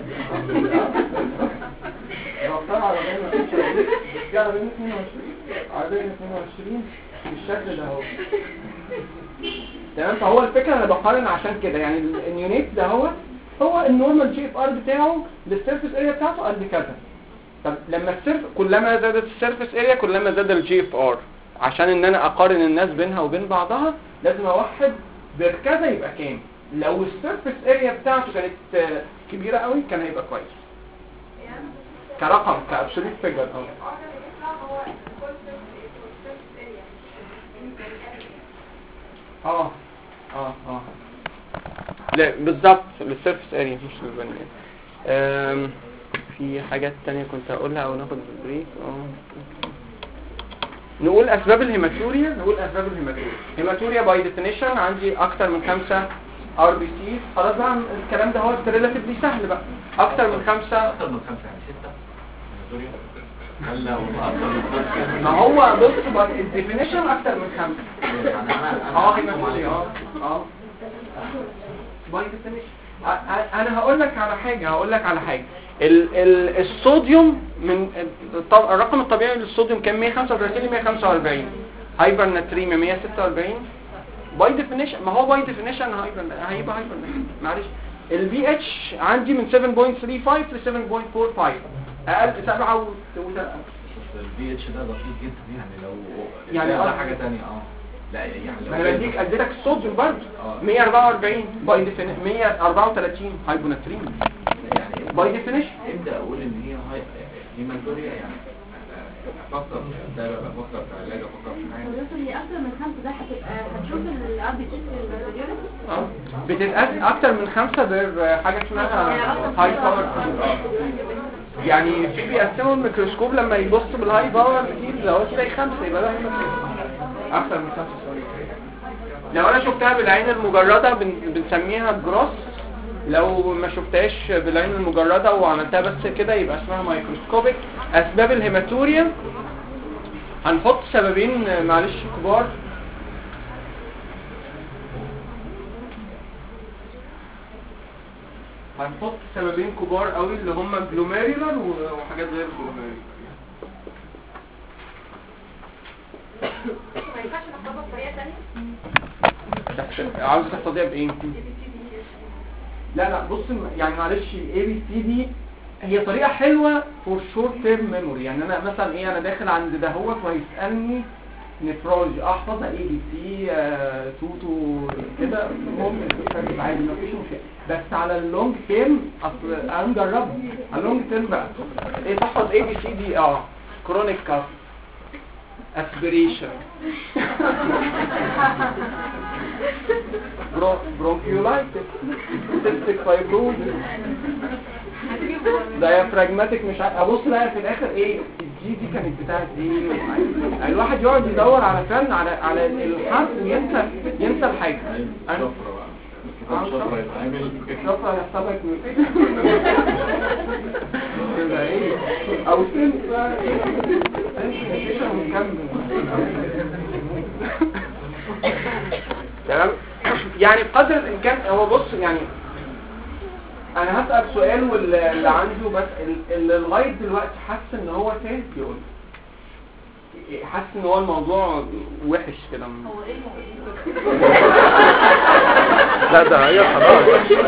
ربطها على عربيه دي عربيه اثنين وعشرين عربيه اثنين وعشرين بالشكل ده اهو تمام. فهو الفكره انا بقارن عشان كده يعني النيونيت ده هو هو النورمال جي اف ار بتاعه للسيرفيس اريا بتاعته قد كذا. طب لما السيرف كلما زادت السيرفيس اريا كلما زاد الجي اف ار. عشان ان انا اقارن الناس بينها وبين بعضها لازم اوحد بكذا يبقى كام. لو السيرفيس اريا بتاعته كانت كبيره قوي كان هيبقى كويس كرقم كابسوليت فيجر اه اه اه لا بالظبط للسيرفيس اريا مش للبني ادم. في حاجات تانية كنت هقولها او ناخد بريك. اه نقول اسباب الهيماتوريا. نقول اسباب الهيماتوريا هيماتوريا باي ديفينيشن عندي اكتر من خمسة ار بي سي. خلاص بقى الكلام ده هو ريلاتيفلي سهل بقى. اكتر من خمسة اكتر من خمسة يعني ستة هيماتوريا هلا والله اكتر من خمسة. ما هو بص باي الديفينيشن اكتر من خمسة اه هيماتوريا اه اه باي ديفينيشن. انا هقول لك على حاجه هقول لك على حاجه ال ال الصوديوم من الرقم الطبيعي للصوديوم كان مية وخمسة وثلاثين ل مية وخمسة وأربعين هايبر ناتريميا مية وستة وأربعين باي ديفينيشن. ما هو باي ديفينيشن هايبر هيبقى هايبر معلش. البي اتش عندي من سبعة فاصلة ثلاثة خمسة ل سبعة فاصلة أربعة خمسة اقل سبعة و البي اتش ده دقيق جدا يعني لو يعني ده حاجه ثانيه اه لا يعني لو انا بديك اديتك الصوديوم برضه مية وأربعة وأربعين باي ديفينيشن مية وأربعة وثلاثين هايبوناتريميا يعني باي ديفينيشن. ابدا اقول ان هي هاي هيماتوريا يعني افكر ده بقى افكر في علاج افكر في حاجه. دكتور هي اكتر من خمسة ده هتبقى هتشوف الار بي سي في اه بتتقاس اكتر من خمسة بحاجه اسمها هاي باور. يعني في بيقسموا الميكروسكوب لما يبص بالهاي باور كتير لو تلاقي خمسة يبقى ده اكتر من خمسة. لو انا شفتها بالعين المجرده بن... بنسميها جروس. لو ما شفتهاش بالعين المجرده وعملتها بس كده يبقى اسمها مايكروسكوبيك. اسباب الهيماتوريا هنحط سببين معلش كبار. هنحط سببين كبار قوي اللي هم جلوميريولار وحاجات غير جلوميريولار. ما ينفعش نحطها بطريقه ثانيه؟ عاوز تحفظيها بايه؟ لا لا بص يعني معلش الاي بي سي دي هي طريقه حلوه فور شورت تيرم ميموري. يعني انا مثلا ايه، انا داخل عند دهوت وهيسالني نفرولوجي احفظها اي بي سي توتو كده ممكن تفهم عادي مفيش مشكله. بس على اللونج تيرم اصل انا مجربها على اللونج تيرم بقى ايه تحفظ اي بي سي دي اه كرونيك كاف اسبريشن برونكيولايتس سيستيك فايبروزس دايافراجماتيك مش عارف ابص لها في الاخر ايه الجي دي كانت بتاعت ايه. يعني الواحد يقعد يدور على فن على على الحرف وينسى ينسى الحاجه. شفرة يتعامل شفرة يحسبك كده ايه او سنسة سنسة ونكمل تمام. يعني بقدر الامكان هو بص يعني انا هسأل سؤال واللي عنده بس اللي لغاية دلوقتي حاسس ان هو تايه يقول حاسس ان هو الموضوع وحش كده. هو ايه لا ده هي خلاص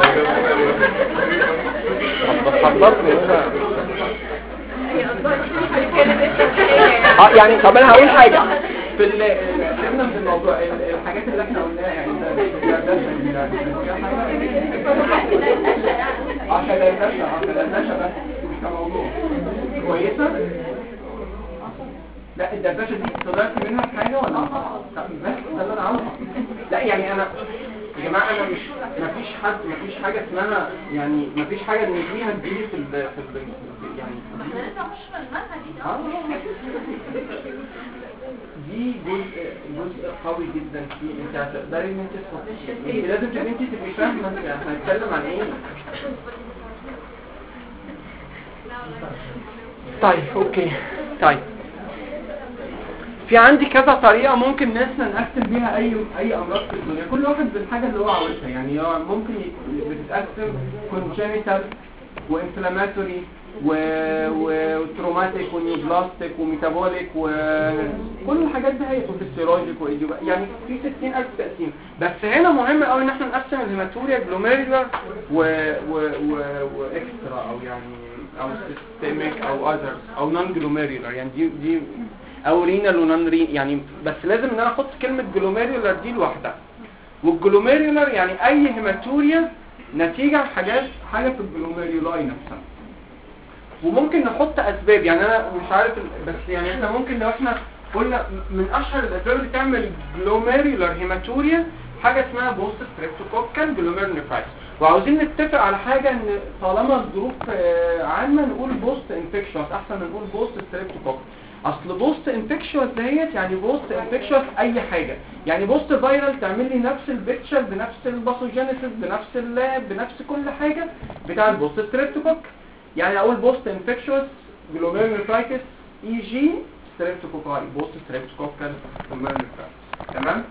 حضرتني هنا اه يعني طب انا هقول حاجه في سيبنا من الموضوع الحاجات اللي احنا قلناها يعني ده عشان النشا عشان النشا بس مش كموضوع كويسه. لا الدباشة دي طلعت منها حاجة ولا بس ده اللي انا عاوزه. لا يعني انا يا جماعة انا مش مفيش حد مفيش حاجة اسمها يعني مفيش حاجة نجيها تجيلي في ال في ال يعني احنا لسه مش في المنهج دي دي جزء جزء قوي جدا فيه. انت هتقدري ان انت تفكري انت لازم تبقي انت تبقي فاهمة احنا هنتكلم عن ايه. طيب اوكي طيب في عندي كذا طريقة ممكن ناسنا نقسم بيها اي اي امراض في الدنيا كل واحد بالحاجة اللي هو عاوزها. يعني ممكن بتتقسم كونجنيتال وانفلاماتوري وتروماتيك ونيوبلاستيك وميتابوليك وكل الحاجات دي هي وفيسيولوجيك وايديوبا يعني في ستين ألف تقسيم. بس هنا مهم قوي ان احنا نقسم الهيماتوريا جلوميرولار و و و واكسترا او يعني او سيستميك او اذرز او نون جلوميرولار يعني دي دي او رينال ونون رين يعني. بس لازم ان انا احط كلمه جلوميرولار دي لوحدها. والجلوميرولار يعني اي هيماتوريا نتيجه حاجات حاجه في الجلوميرولاي نفسها. وممكن نحط اسباب يعني انا مش عارف بس يعني احنا ممكن لو احنا قلنا من اشهر الاسباب اللي تعمل جلوميرولار هيماتوريا حاجه اسمها بوست ستريبتوكوكال جلوميرونيفرايتس. وعاوزين نتفق على حاجه ان طالما الظروف عامه نقول بوست انفكشوس احسن من نقول بوست ستريبتوكوكال. اصل بوست انفكشوس ديت يعني بوست انفكشوس اي حاجه يعني بوست فايرال تعمل لي نفس البيكتشر بنفس الباثوجينيسيس بنفس اللاب بنفس كل حاجه بتاع البوست ستريبتوكوكال. يعني اقول بوست انفكشوس جلوميرونيفرايتس اي جي ستريبتوكوكاي بوست ستريبتوكوكال جلوميرونيفرايتس. تمام.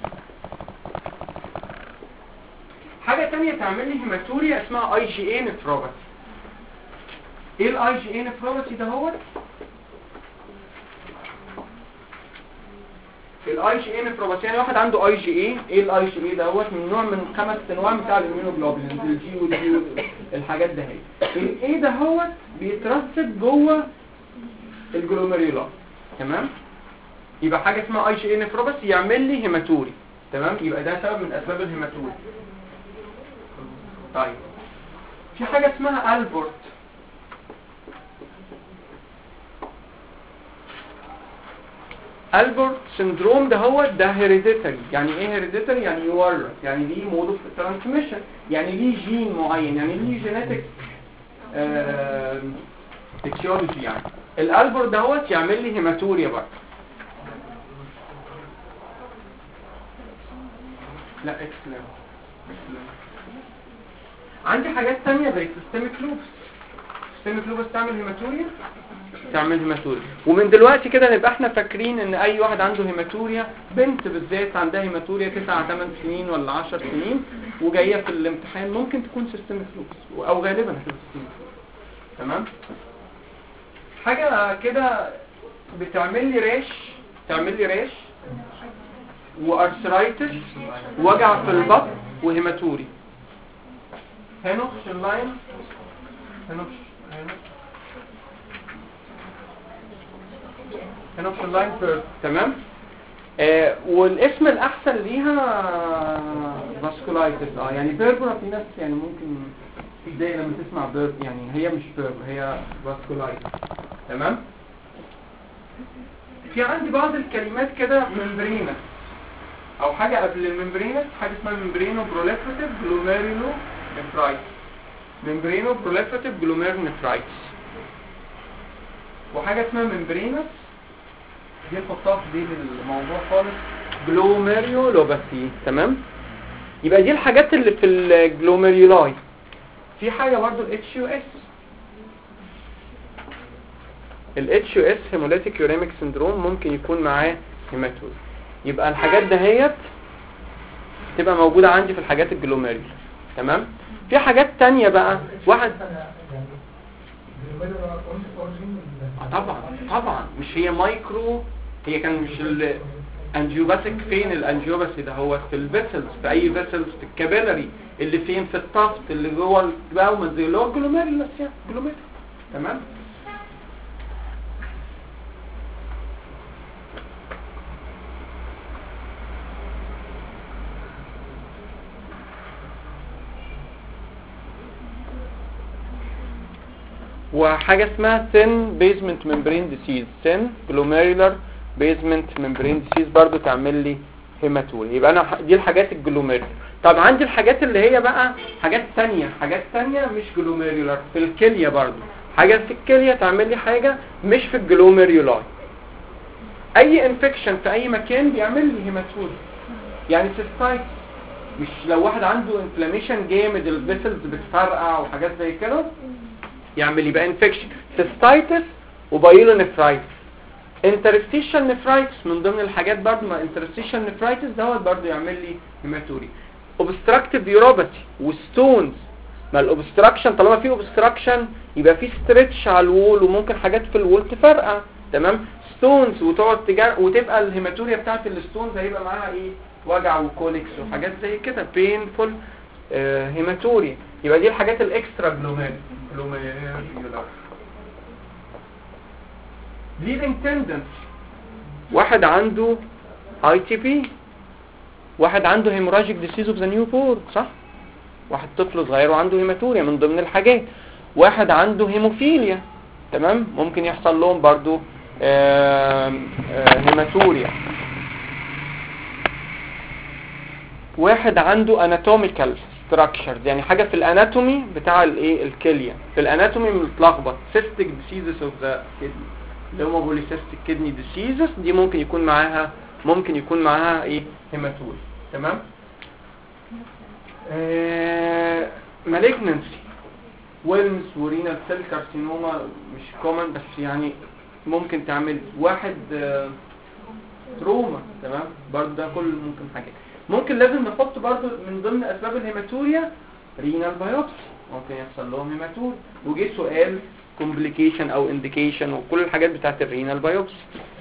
حاجه ثانيه تعمل لي هيماتوريا اسمها اي جي اي نفروباثي. ايه الاي جي اي نفروباثي ده؟ هو الاي جي اي نفروباثي يعني واحد عنده اي جي اي. ايه الاي جي اي دوت؟ من نوع من خمس انواع بتاع الاميونوجلوبولينز الجي والدي والحاجات ده. هي الايه ده هو بيترسب جوه الجلوميرولا. تمام. يبقى حاجه اسمها اي جي اي نفروباثي يعمل لي هيماتوري. تمام. يبقى ده سبب من اسباب الهيماتوري. طيب في حاجه اسمها البورت. البورت سندروم ده هو ده هيريديتري. يعني ايه هيريديتري؟ يعني يورث يعني ليه مود اوف ترانسميشن يعني ليه جين معين يعني ليه جينيتك تكسيولوجي. يعني الالبورت ده هو يعمل لي هيماتوريا بقى. لا اكسلام. عندي حاجات تانية زي سيستميك لوبس. سيستميك لوبس تعمل هيماتوريا تعمل هيماتوريا. ومن دلوقتي كده نبقى احنا فاكرين ان اي واحد عنده هيماتوريا، بنت بالذات عندها هيماتوريا تسعة ثمانية سنين ولا عشر سنين وجايه في الامتحان ممكن تكون سيستميك لوبس، او غالبا هتبقى سيستميك لوبس. تمام. حاجه كده بتعمل لي ريش تعمل لي ريش وارثرايتس ووجع في البطن وهيماتوري. هنوش اللاين هنوش هنوش اللاين بيرب. تمام. آه والاسم الاحسن ليها فاسكولايتس. اه يعني بيربرا في ناس يعني ممكن تتضايق لما تسمع بيرب، يعني هي مش بيرب، هي فاسكولايتس. تمام. في عندي بعض الكلمات كده ممبرينس او حاجه قبل الممبرينس، حاجه اسمها ممبرينو بروليفراتيف جلوميرولو نفرايتس. ممبرينو بروليفراتيف جلوميرولو نفرايتس. وحاجه اسمها ممبرينس دي نحطها في دي الموضوع خالص، جلوميريولوباثي. تمام. يبقى دي الحاجات اللي في الجلوميرولاي. في حاجه برضو الاتش يو اس. الاتش يو اس هيموليتيك يوريميك سندروم ممكن يكون معاه هيماتوريا. يبقى الحاجات دهيت تبقى موجوده عندي في الحاجات الجلوميريول. تمام. في حاجات تانية بقى واحد طبعا طبعا مش هي مايكرو، هي كان مش الانجيوباثيك. فين الانجيوباثي ده؟ هو في الفيسلز، في اي فيسلز، في الكابيلاري اللي فين، في الطفت اللي جوه الباومنت زي اللي هو الجلوميريول. جلوميريول. تمام. وحاجه اسمها thin basement membrane disease، thin glomerular basement membrane disease برضو تعمل لي هيماتوريا. يبقى انا دي الحاجات الجلوميرولار. طب عندي الحاجات اللي هي بقى حاجات ثانيه حاجات ثانيه مش جلوميرولار، في الكليه برضو حاجه في الكليه تعمل لي حاجه مش في الجلوميرولاي. اي انفكشن في اي مكان بيعمل لي هيماتوريا. يعني سيستايتس، مش لو واحد عنده انفلاميشن جامد الفيسلز بتفرقع وحاجات زي كده يعمل يبقى انفكشن. سيستايتس وبايلونيفرايتس. انترستيشن نفرايتس من ضمن الحاجات برضه، ما انترستيشن نفرايتس دوت برضه يعمل لي هيماتوريا. اوبستراكتيف يوروباثي وستونز. ما الاوبستراكشن طالما في اوبستراكشن يبقى في ستريتش على الوول وممكن حاجات في الوول تفرقع. تمام. ستونز وتقعد تجار وتبقى الهيماتوريا بتاعت الستونز هيبقى معاها ايه؟ وجع وكوليكس وحاجات زي كده، بينفول آه هيماتوريا. يبقى دي الحاجات الاكسترا جلوميرولار. bleeding tendency، واحد عنده اي تي بي، واحد عنده هيموراجيك ديسيز اوف ذا نيو بورن، صح؟ واحد طفل صغير وعنده هيماتوريا من ضمن الحاجات. واحد عنده هيموفيليا. تمام. ممكن يحصل لهم برضو آه آه هيماتوريا. واحد عنده اناتوميكال structures، يعني حاجه في الاناتومي بتاع الايه الكليه، في الاناتومي متلخبط. cystic diseases of the kidney اللي هم بوليسيستيك كدني ديسيزز، دي ممكن يكون معاها ممكن يكون معاها ايه هيماتوريا. تمام. آه مالجنسي، ويلمز ورينال سيل كارسينوما مش كومن بس يعني ممكن تعمل. واحد آه تروما. تمام. برضه ده كله ممكن حاجات. ممكن لازم نحط برضو من ضمن اسباب الهيماتوريا رينال بايوبسي، ممكن يحصل لهم هيماتوريا. وجي سؤال كومبليكيشن او انديكيشن وكل الحاجات بتاعت الرينال بايوبسي.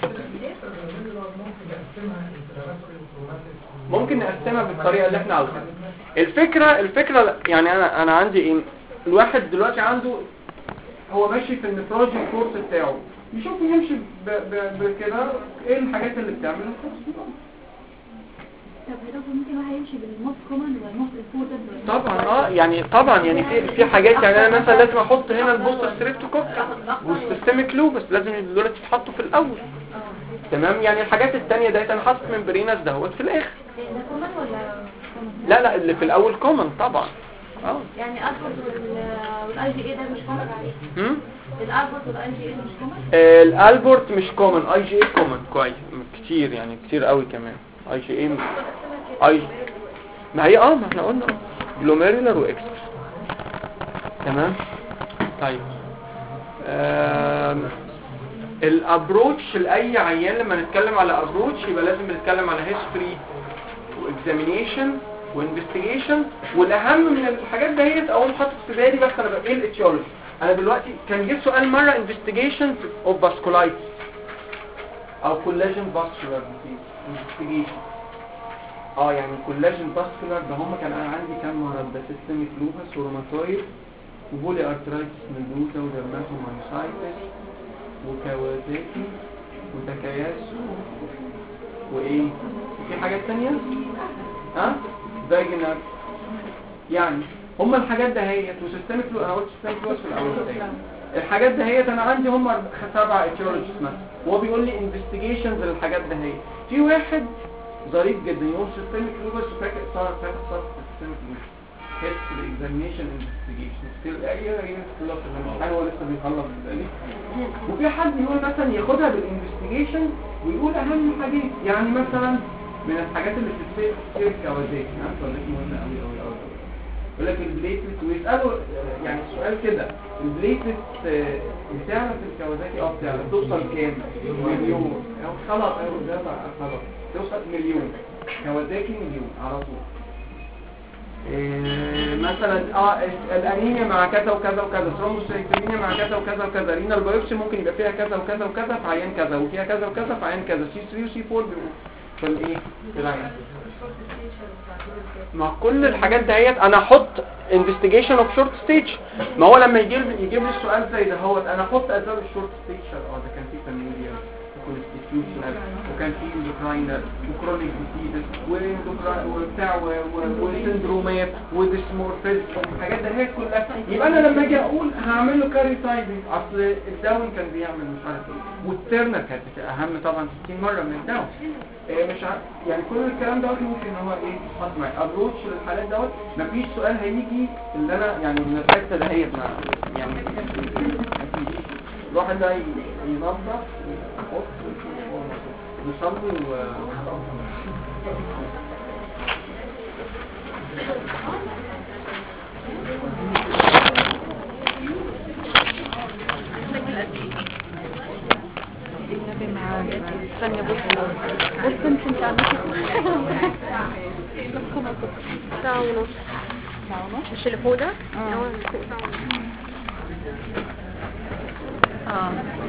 ممكن نقسمها بالطريقه اللي احنا عاوزينها. الفكره الفكره يعني انا انا عندي ايه، الواحد دلوقتي عنده هو ماشي في النفروجي كورس بتاعه، يشوف يمشي بكده ايه الحاجات اللي بتعمل الكورس. طب ده ممكن واحد يمشي بالموست كومن والموست امبورتنت. طبعا اه يعني طبعا يعني في في حاجات، يعني انا مثلا لازم احط هنا البوستر ستريبتوكوكا والسيستميك لوبس لازم دول يتحطوا في الاول. تمام. يعني الحاجات الثانيه ديت انا حاطط ممبرينس دهوت في الاخر. ده كومن ولا لا لا اللي في الاول كومن طبعا. اه يعني الالبورت والاي جي اي ده مش كومن عليه. امم الالبورت والاي جي اي مش كومن. الالبورت مش كومن، اي جي اي كومن كويس كتير، يعني كتير قوي كمان. اي جي اي اي ما هي اه ما احنا قلنا جلوميرولار واكسترا. تمام. طيب الابروتش لاي عيان لما نتكلم على ابروتش يبقى لازم نتكلم على هيستوري واكزامينيشن وانفستيجيشن، والاهم من الحاجات دهيت اقوم حاطط في بالي بس انا بقى ايه الاتيولوجي. انا دلوقتي كان جه سؤال مره انفستيجيشن اوف فاسكولايتس او كولاجين فاسكولار انفستيجيشن. اه يعني كولاجين فاسكولار ده هم كان انا عندي كام مرض ده؟ سيستميك لوبس وروماتويد وبولي ارترايتس ميدوزا ودرماتومايسايتس وكوازاكي وتاكاياسو وايه في حاجات تانية ها فاجينال. يعني هم الحاجات دهيت وسيستميك لو انا قلت سيستميك لوبس في الاول ده الحاجات دهيت انا عندي هم سبع اتيولوجيز مثلا، وهو بيقول لي انفستيجيشنز للحاجات دهيت. في واحد ظريف جدا يقول سيستميك لوبس وفاكر صار فاكر صار سيستميك لوبس هيستوري اكزامينيشن انفستيجيشن ستيل اي اي خلاص الامتحان هو لسه بيخلص بالتالي. وفي حد يقول مثلا ياخدها بالانفستيجيشن ويقول اهم حاجات، يعني مثلا من الحاجات اللي بتتصير كتير كوازاكي انا صديق مهم قوي قوي قوي يقول لك البليتلت ويسالوا يعني السؤال كده البليتلت بتعرف الكوازاكي اه بتعرف توصل كام؟ مليون او خلاص ايوه ده خلاص توصل مليون كوازاكي مليون على طول. إيه مثلا اه الانيميا مع كذا وكذا وكذا، ثرومبوسيتوبينيا مع كذا وكذا وكذا، رينال بايوبسي ممكن يبقى فيها كذا وكذا وكذا في عيان كذا، وفيها كذا وكذا في عيان كذا، سي ثلاثة وسي أربعة بيبقوا في الايه في العيان. ما كل الحاجات دهيت انا احط انفستيجيشن اوف شورت ستيج. ما هو لما يجيب يجيب لي السؤال زي ده هو انا احط اسباب الشورت ستيج. اه ده كان في فاميليا وكونستيتيوشنال وكان في اندوكراينال وكرونيك ديزيز وبتاع وسندرومات وديسمورفيزم والحاجات دهيت كلها. يبقى انا لما اجي اقول هعمل له كاري تايبنج اصل الداون كان بيعمل مش عارف ايه، والترنر كانت اهم طبعا ستين مره من الداون. إيه مش عارف يعني كل الكلام دوت ممكن هو ايه يتحط معايا ابروتش للحالات دوت. مفيش سؤال هيجي اللي انا يعني من الحته دهيت مع يعني مفيش. الواحد ده ينظف ويحط نصلي و استنى بص بص انت انت عملتي ساعة ونص ساعة ونص مش اللي فوق ده؟ اه هو فوق ساعة ونص. اه